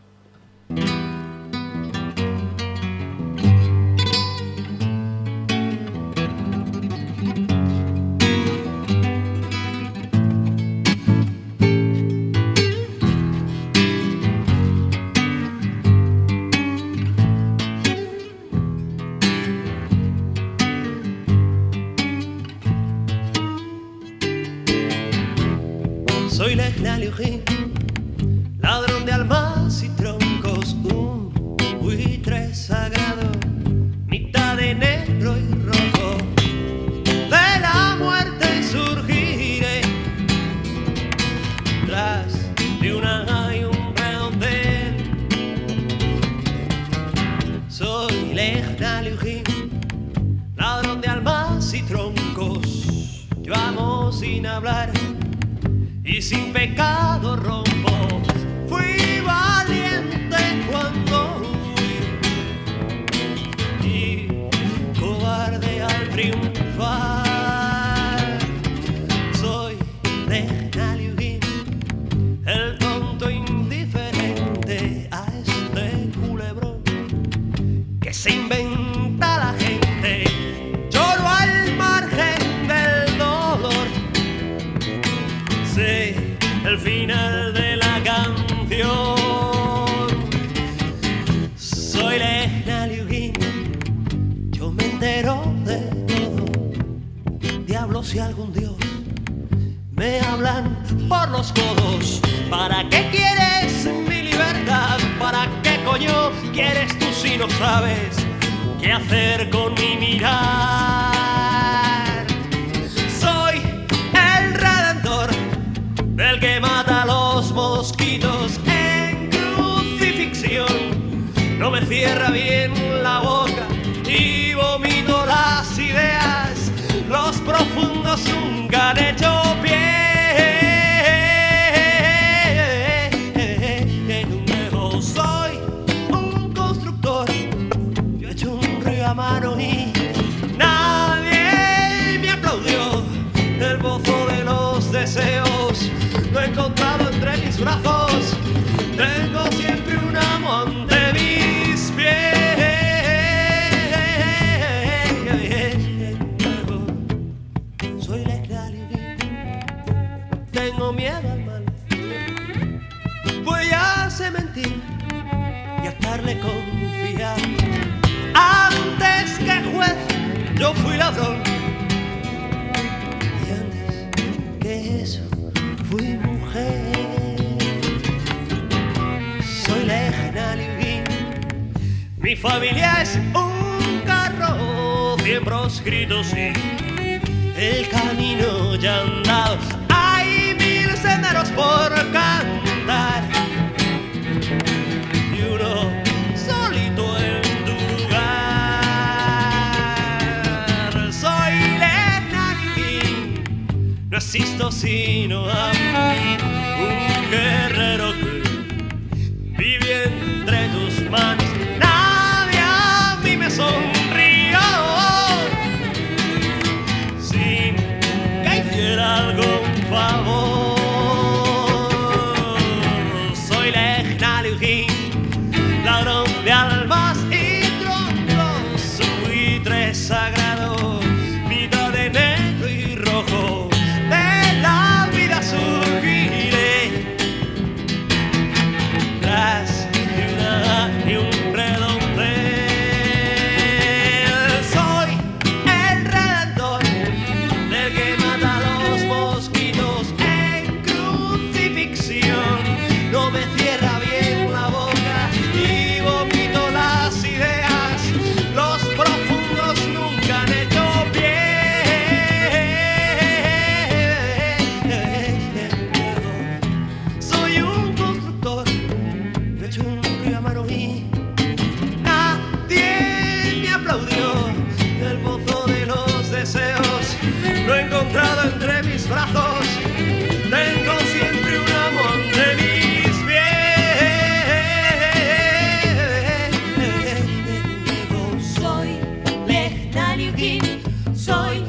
Soy Legna Liujim, ladrón de almas y troncos, un buitre sagrado, mitad de negro y rojo. De la muerte surgiré, tras de una y un redondel. Soy Legna Liujim, ladrón de almas y troncos. Yo amo sin hablar y sin pecado rompo. Fui valiente cuando huí y cobarde al triunfar. Soy Legna Liujim, el tonto indiferente a este culebrón que se inventa la gente. Lloro al margen del dolor, sé el final de la canción. Soy Legna Liujim, yo me entero de todo. Diablos y algún dios me hablan por los codos. ¿Para qué quieres mi libertad? ¿Para qué coño quieres tú si no sabes qué hacer con mi mirar? Soy el redentor del que mata a los mosquitos en crucifixión. No me cierra bien la boca y vomito las ideas. Los profundos nunca han hecho pie. Soy un mano y nadie me aplaudió. El pozo de los deseos lo he encontrado entre mis brazos. Tengo siempre un amo ante mis pies. Soy legendario, tengo miedo al mal. Voy a mentir y a estarle confiar. Antes que juez yo fui ladrón, y antes que eso fui mujer. Soy legendario, mi familia es un carro, 100 proscritos y el camino ya andado. Hay 1000 senderos por cantar y uno solito en tu lugar. Soy legendario, no existo sino a un guerrero que vive entre tus manos. Nadie a mí me sonrió sin que hiciera algún favor. Soy legendario, ladrón de almas y troncos, buitre sagrado, mitad de negro y rojo. De la vida surgiré tras de un redondel. Soy el redentor del que mata a los mosquitos en crucifixión. No me cierra bien la boca y vomito las ideas. Los profundos nunca han hecho pie. Soy un constructor, he hecho un río a mano y nadie me aplaudió. El pozo de los deseos lo he encontrado entre mis brazos. Tengo siempre un amor de mis pies. Soy legendario, soy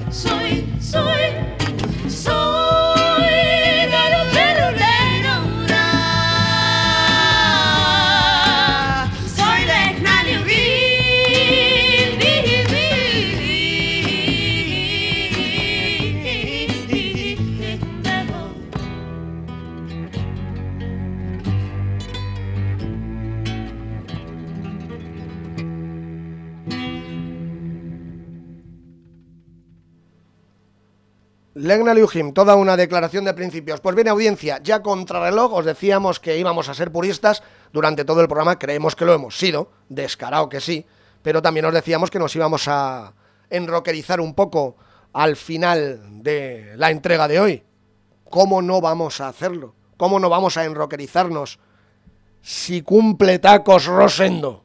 soy legendario, Legna Liujim, toda una declaración de principios. Pues bien, audiencia, ya contrarreloj os decíamos que íbamos a ser puristas durante todo el programa, creemos que lo hemos sido, descarado que sí, pero también os decíamos que nos íbamos a enrockerizar un poco al final de la entrega de hoy. ¿Cómo no vamos a hacerlo? ¿Cómo no vamos a enrockerizarnos si cumple tacos Rosendo?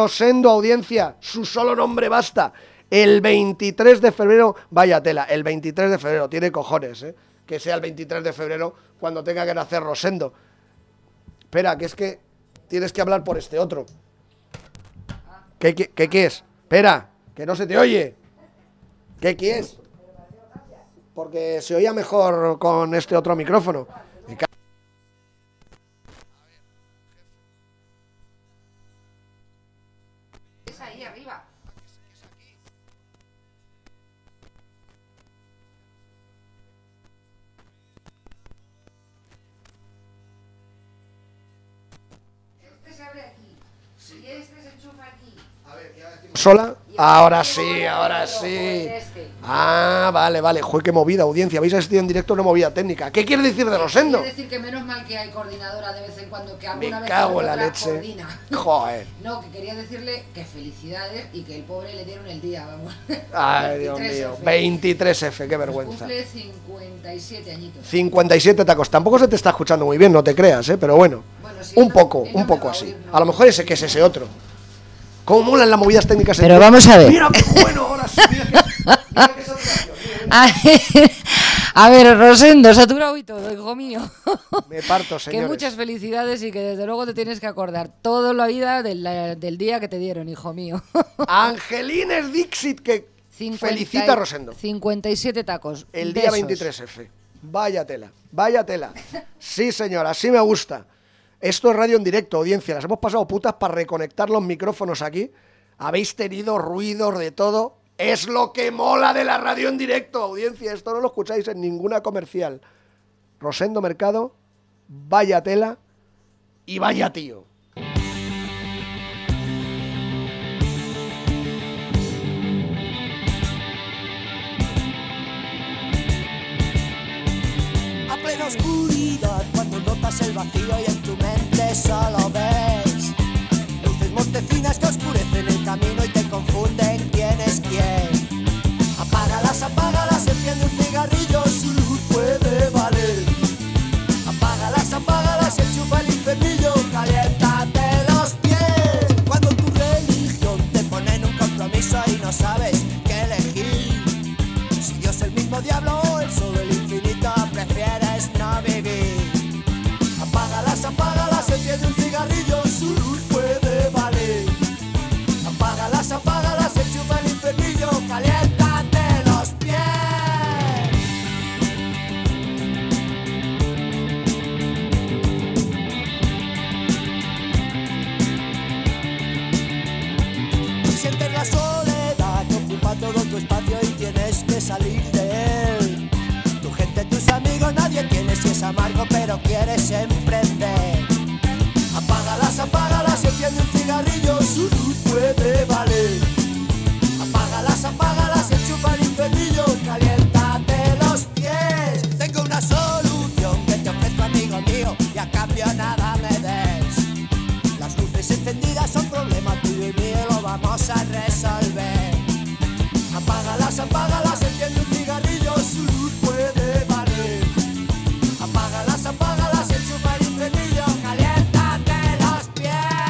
Rosendo, audiencia, su solo nombre basta. El 23 de febrero, vaya tela, el 23 de febrero, tiene cojones, que sea el 23 de febrero cuando tenga que nacer Rosendo. Espera, que es que tienes que hablar por este otro. ¿Qué quieres? Espera, que no se te oye. ¿Qué quieres? Porque se oía mejor con este otro micrófono. Es ahí arriba. Este se abre aquí. Y este se enchufa aquí. A ver, ya decimos sola. Ahora sí, ahora sí. Ah, vale, vale. Joder, qué movida, audiencia. Habéis asistido en directo a una movida técnica. ¿Qué quiere decir de Rosendo? Quiere decir que menos mal que hay coordinadora de vez en cuando, que alguna Me vez cago en la otra leche. coordina. Joder. No, que quería decirle que felicidades y que el pobre le dieron el día, vamos. Ay, Dios mío. 23F, qué vergüenza. Cumple 57 añitos. 57 tacos. Tampoco se te está escuchando muy bien, no te creas, pero bueno. Sí, un poco así. A lo mejor ese que es ese otro. ¿Cómo molan las movidas técnicas? Pero vamos a ver. Mira qué bueno, ahora sí. Mira que son A ver, Rosendo, saturado y todo, hijo mío. Me parto, señores. Que muchas felicidades y que desde luego te tienes que acordar toda la vida del día que te dieron, hijo mío. Angelines Dixit, que felicita a Rosendo. 57 tacos. El día 23F. Vaya tela, vaya tela. Sí, señora, así me gusta. Esto es radio en directo, audiencia. Las hemos pasado putas para reconectar los micrófonos aquí. Habéis tenido ruidos de todo. Es lo que mola de la radio en directo, audiencia. Esto no lo escucháis en ninguna comercial. Rosendo Mercado, vaya tela y vaya tío. A plena oscuridad, cuando notas el vacío y en tu mente solo ves luces mortecinas que oscurecen el camino y te confunden quién es quién. Apágalas, enciende un cigarrillo, su luz puede valer. Apágalas, enchufa el infernillo, caliéntate los pies. Cuando tu religión te pone en un compromiso y no sabes qué elegir, si Dios el mismo diablo o el sol del infinito, prefieres no vivir. Apágalas, enciende un cigarrillo, su luz puede valer. Apágalas, enchufa el infernillo, caliéntate los pies. Sientes la soledad que ocupa todo tu espacio y tienes que salir de él. Tu gente, tus amigos, nadie tienes y es amargo, pero quieres emprender. Apágalas, enciende un cigarrillo, su luz puede valer. Apágalas, enchufa el infernillo, caliéntate los pies. Tengo una solución que te ofrezco, amigo mío, y a cambio nada me des. Las luces encendidas son problema tuyo y mío, lo vamos a resolver. Apágalas, enciende un cigarrillo, su luz puede valer. Apágalas, enchufa el infernillo, caliéntate los pies.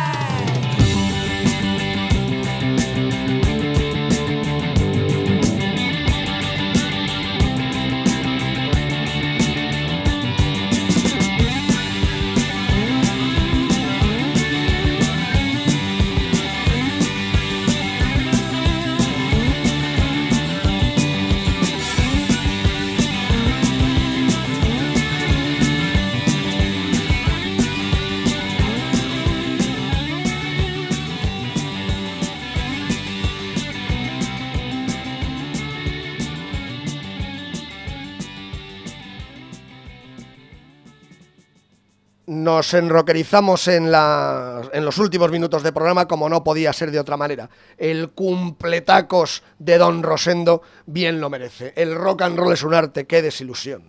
Nos enrockerizamos en los últimos minutos de programa, como no podía ser de otra manera. El cumpletacos de Don Rosendo bien lo merece. El rock and roll es un arte, qué desilusión.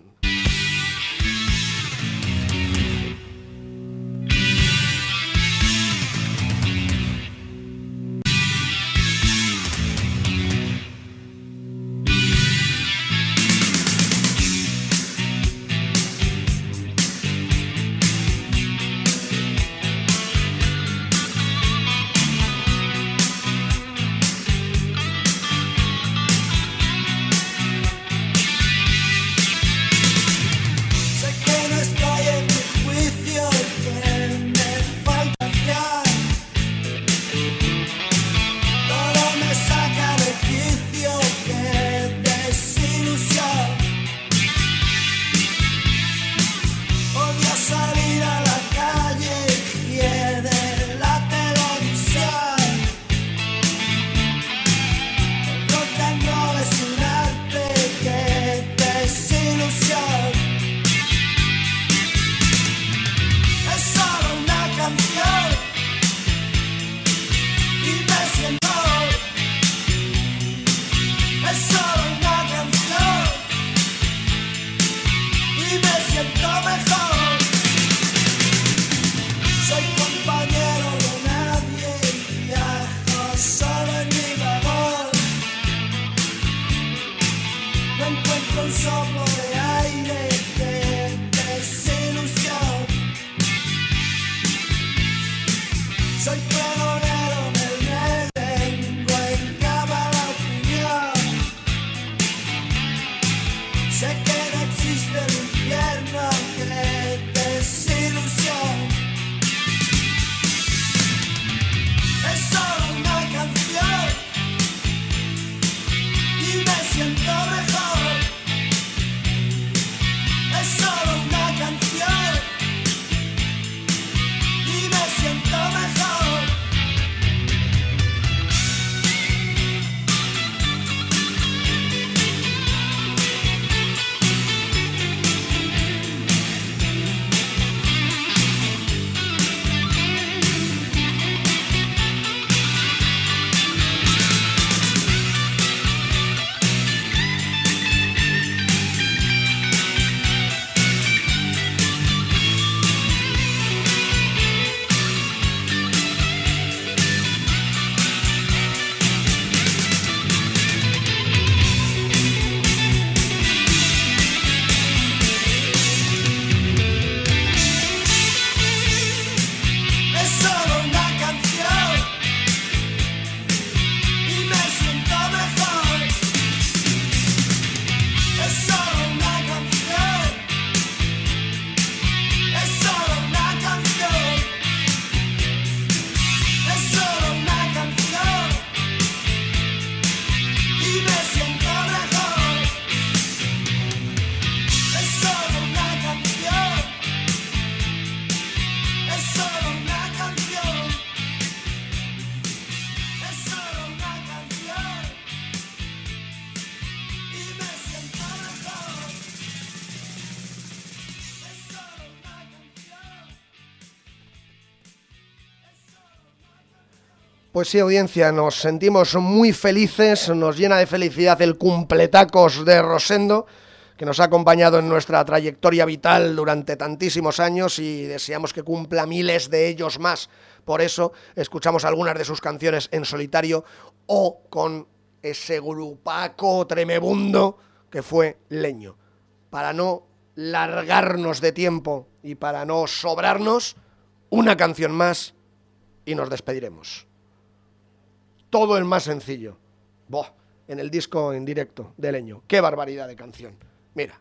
Pues sí, audiencia, nos sentimos muy felices, nos llena de felicidad el cumpletacos de Rosendo, que nos ha acompañado en nuestra trayectoria vital durante tantísimos años y deseamos que cumpla miles de ellos más. Por eso escuchamos algunas de sus canciones en solitario o con ese grupaco tremebundo que fue Leño. Para no largarnos de tiempo y para no sobrarnos, una canción más y nos despediremos. Todo el más sencillo. En el disco en directo de Leño. ¡Qué barbaridad de canción! Mira.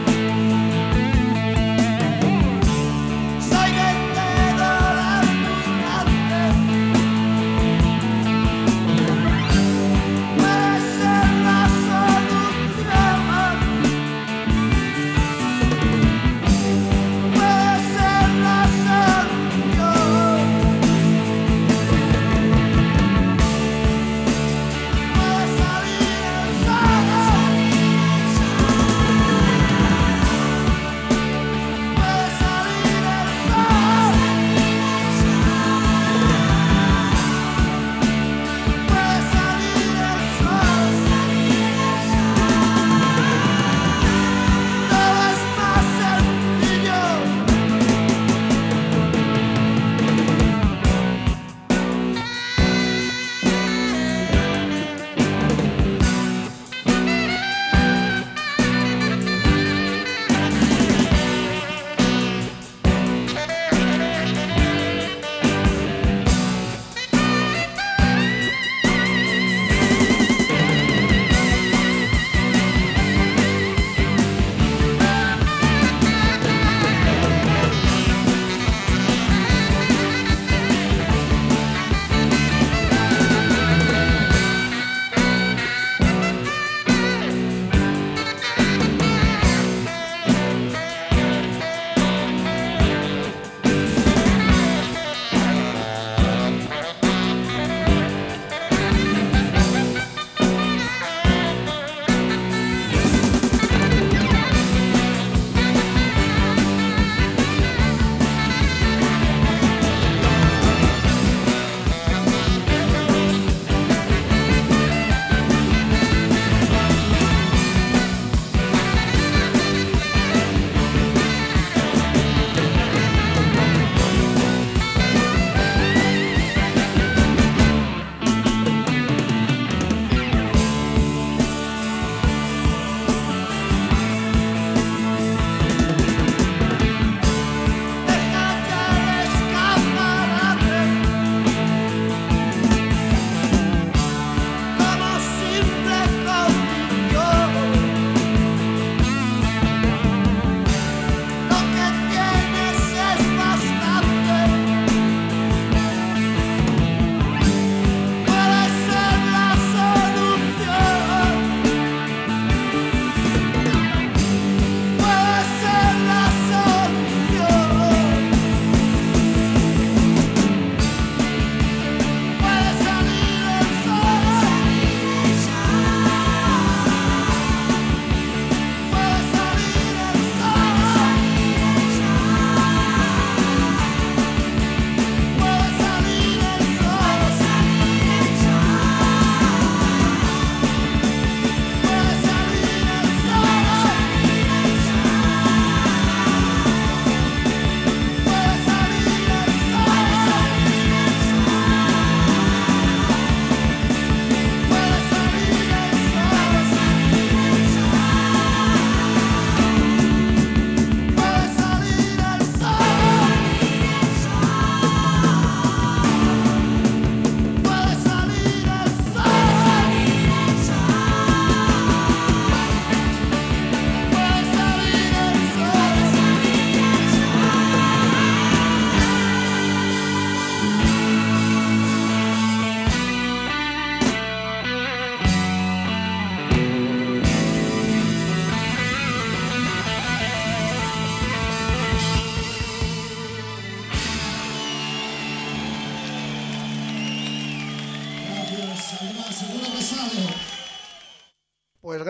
Soy vendedora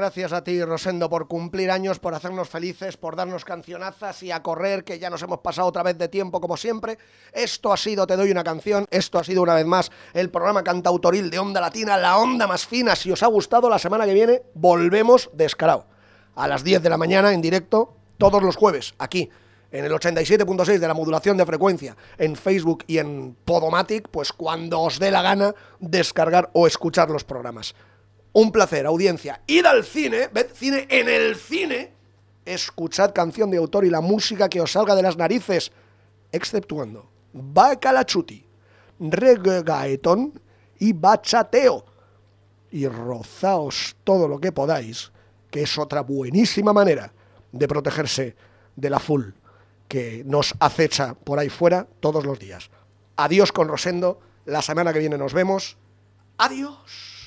gracias a ti, Rosendo, por cumplir años, por hacernos felices, por darnos cancionazas y a correr, que ya nos hemos pasado otra vez de tiempo como siempre. Esto ha sido Te doy una canción, esto ha sido una vez más el programa cantautoril de Onda Latina, la onda más fina. Si os ha gustado, la semana que viene volvemos descarado. A las 10 de la mañana en directo, todos los jueves, aquí, en el 87.6 de la modulación de frecuencia, en Facebook y en Podomatic, pues cuando os dé la gana descargar o escuchar los programas. Un placer, audiencia. Id al cine, ved cine en el cine, escuchad canción de autor y la música que os salga de las narices, exceptuando bacalachuti, reggaetón y bachateo. Y rozaos todo lo que podáis, que es otra buenísima manera de protegerse de la full que nos acecha por ahí fuera todos los días. Adiós con Rosendo, la semana que viene nos vemos. Adiós.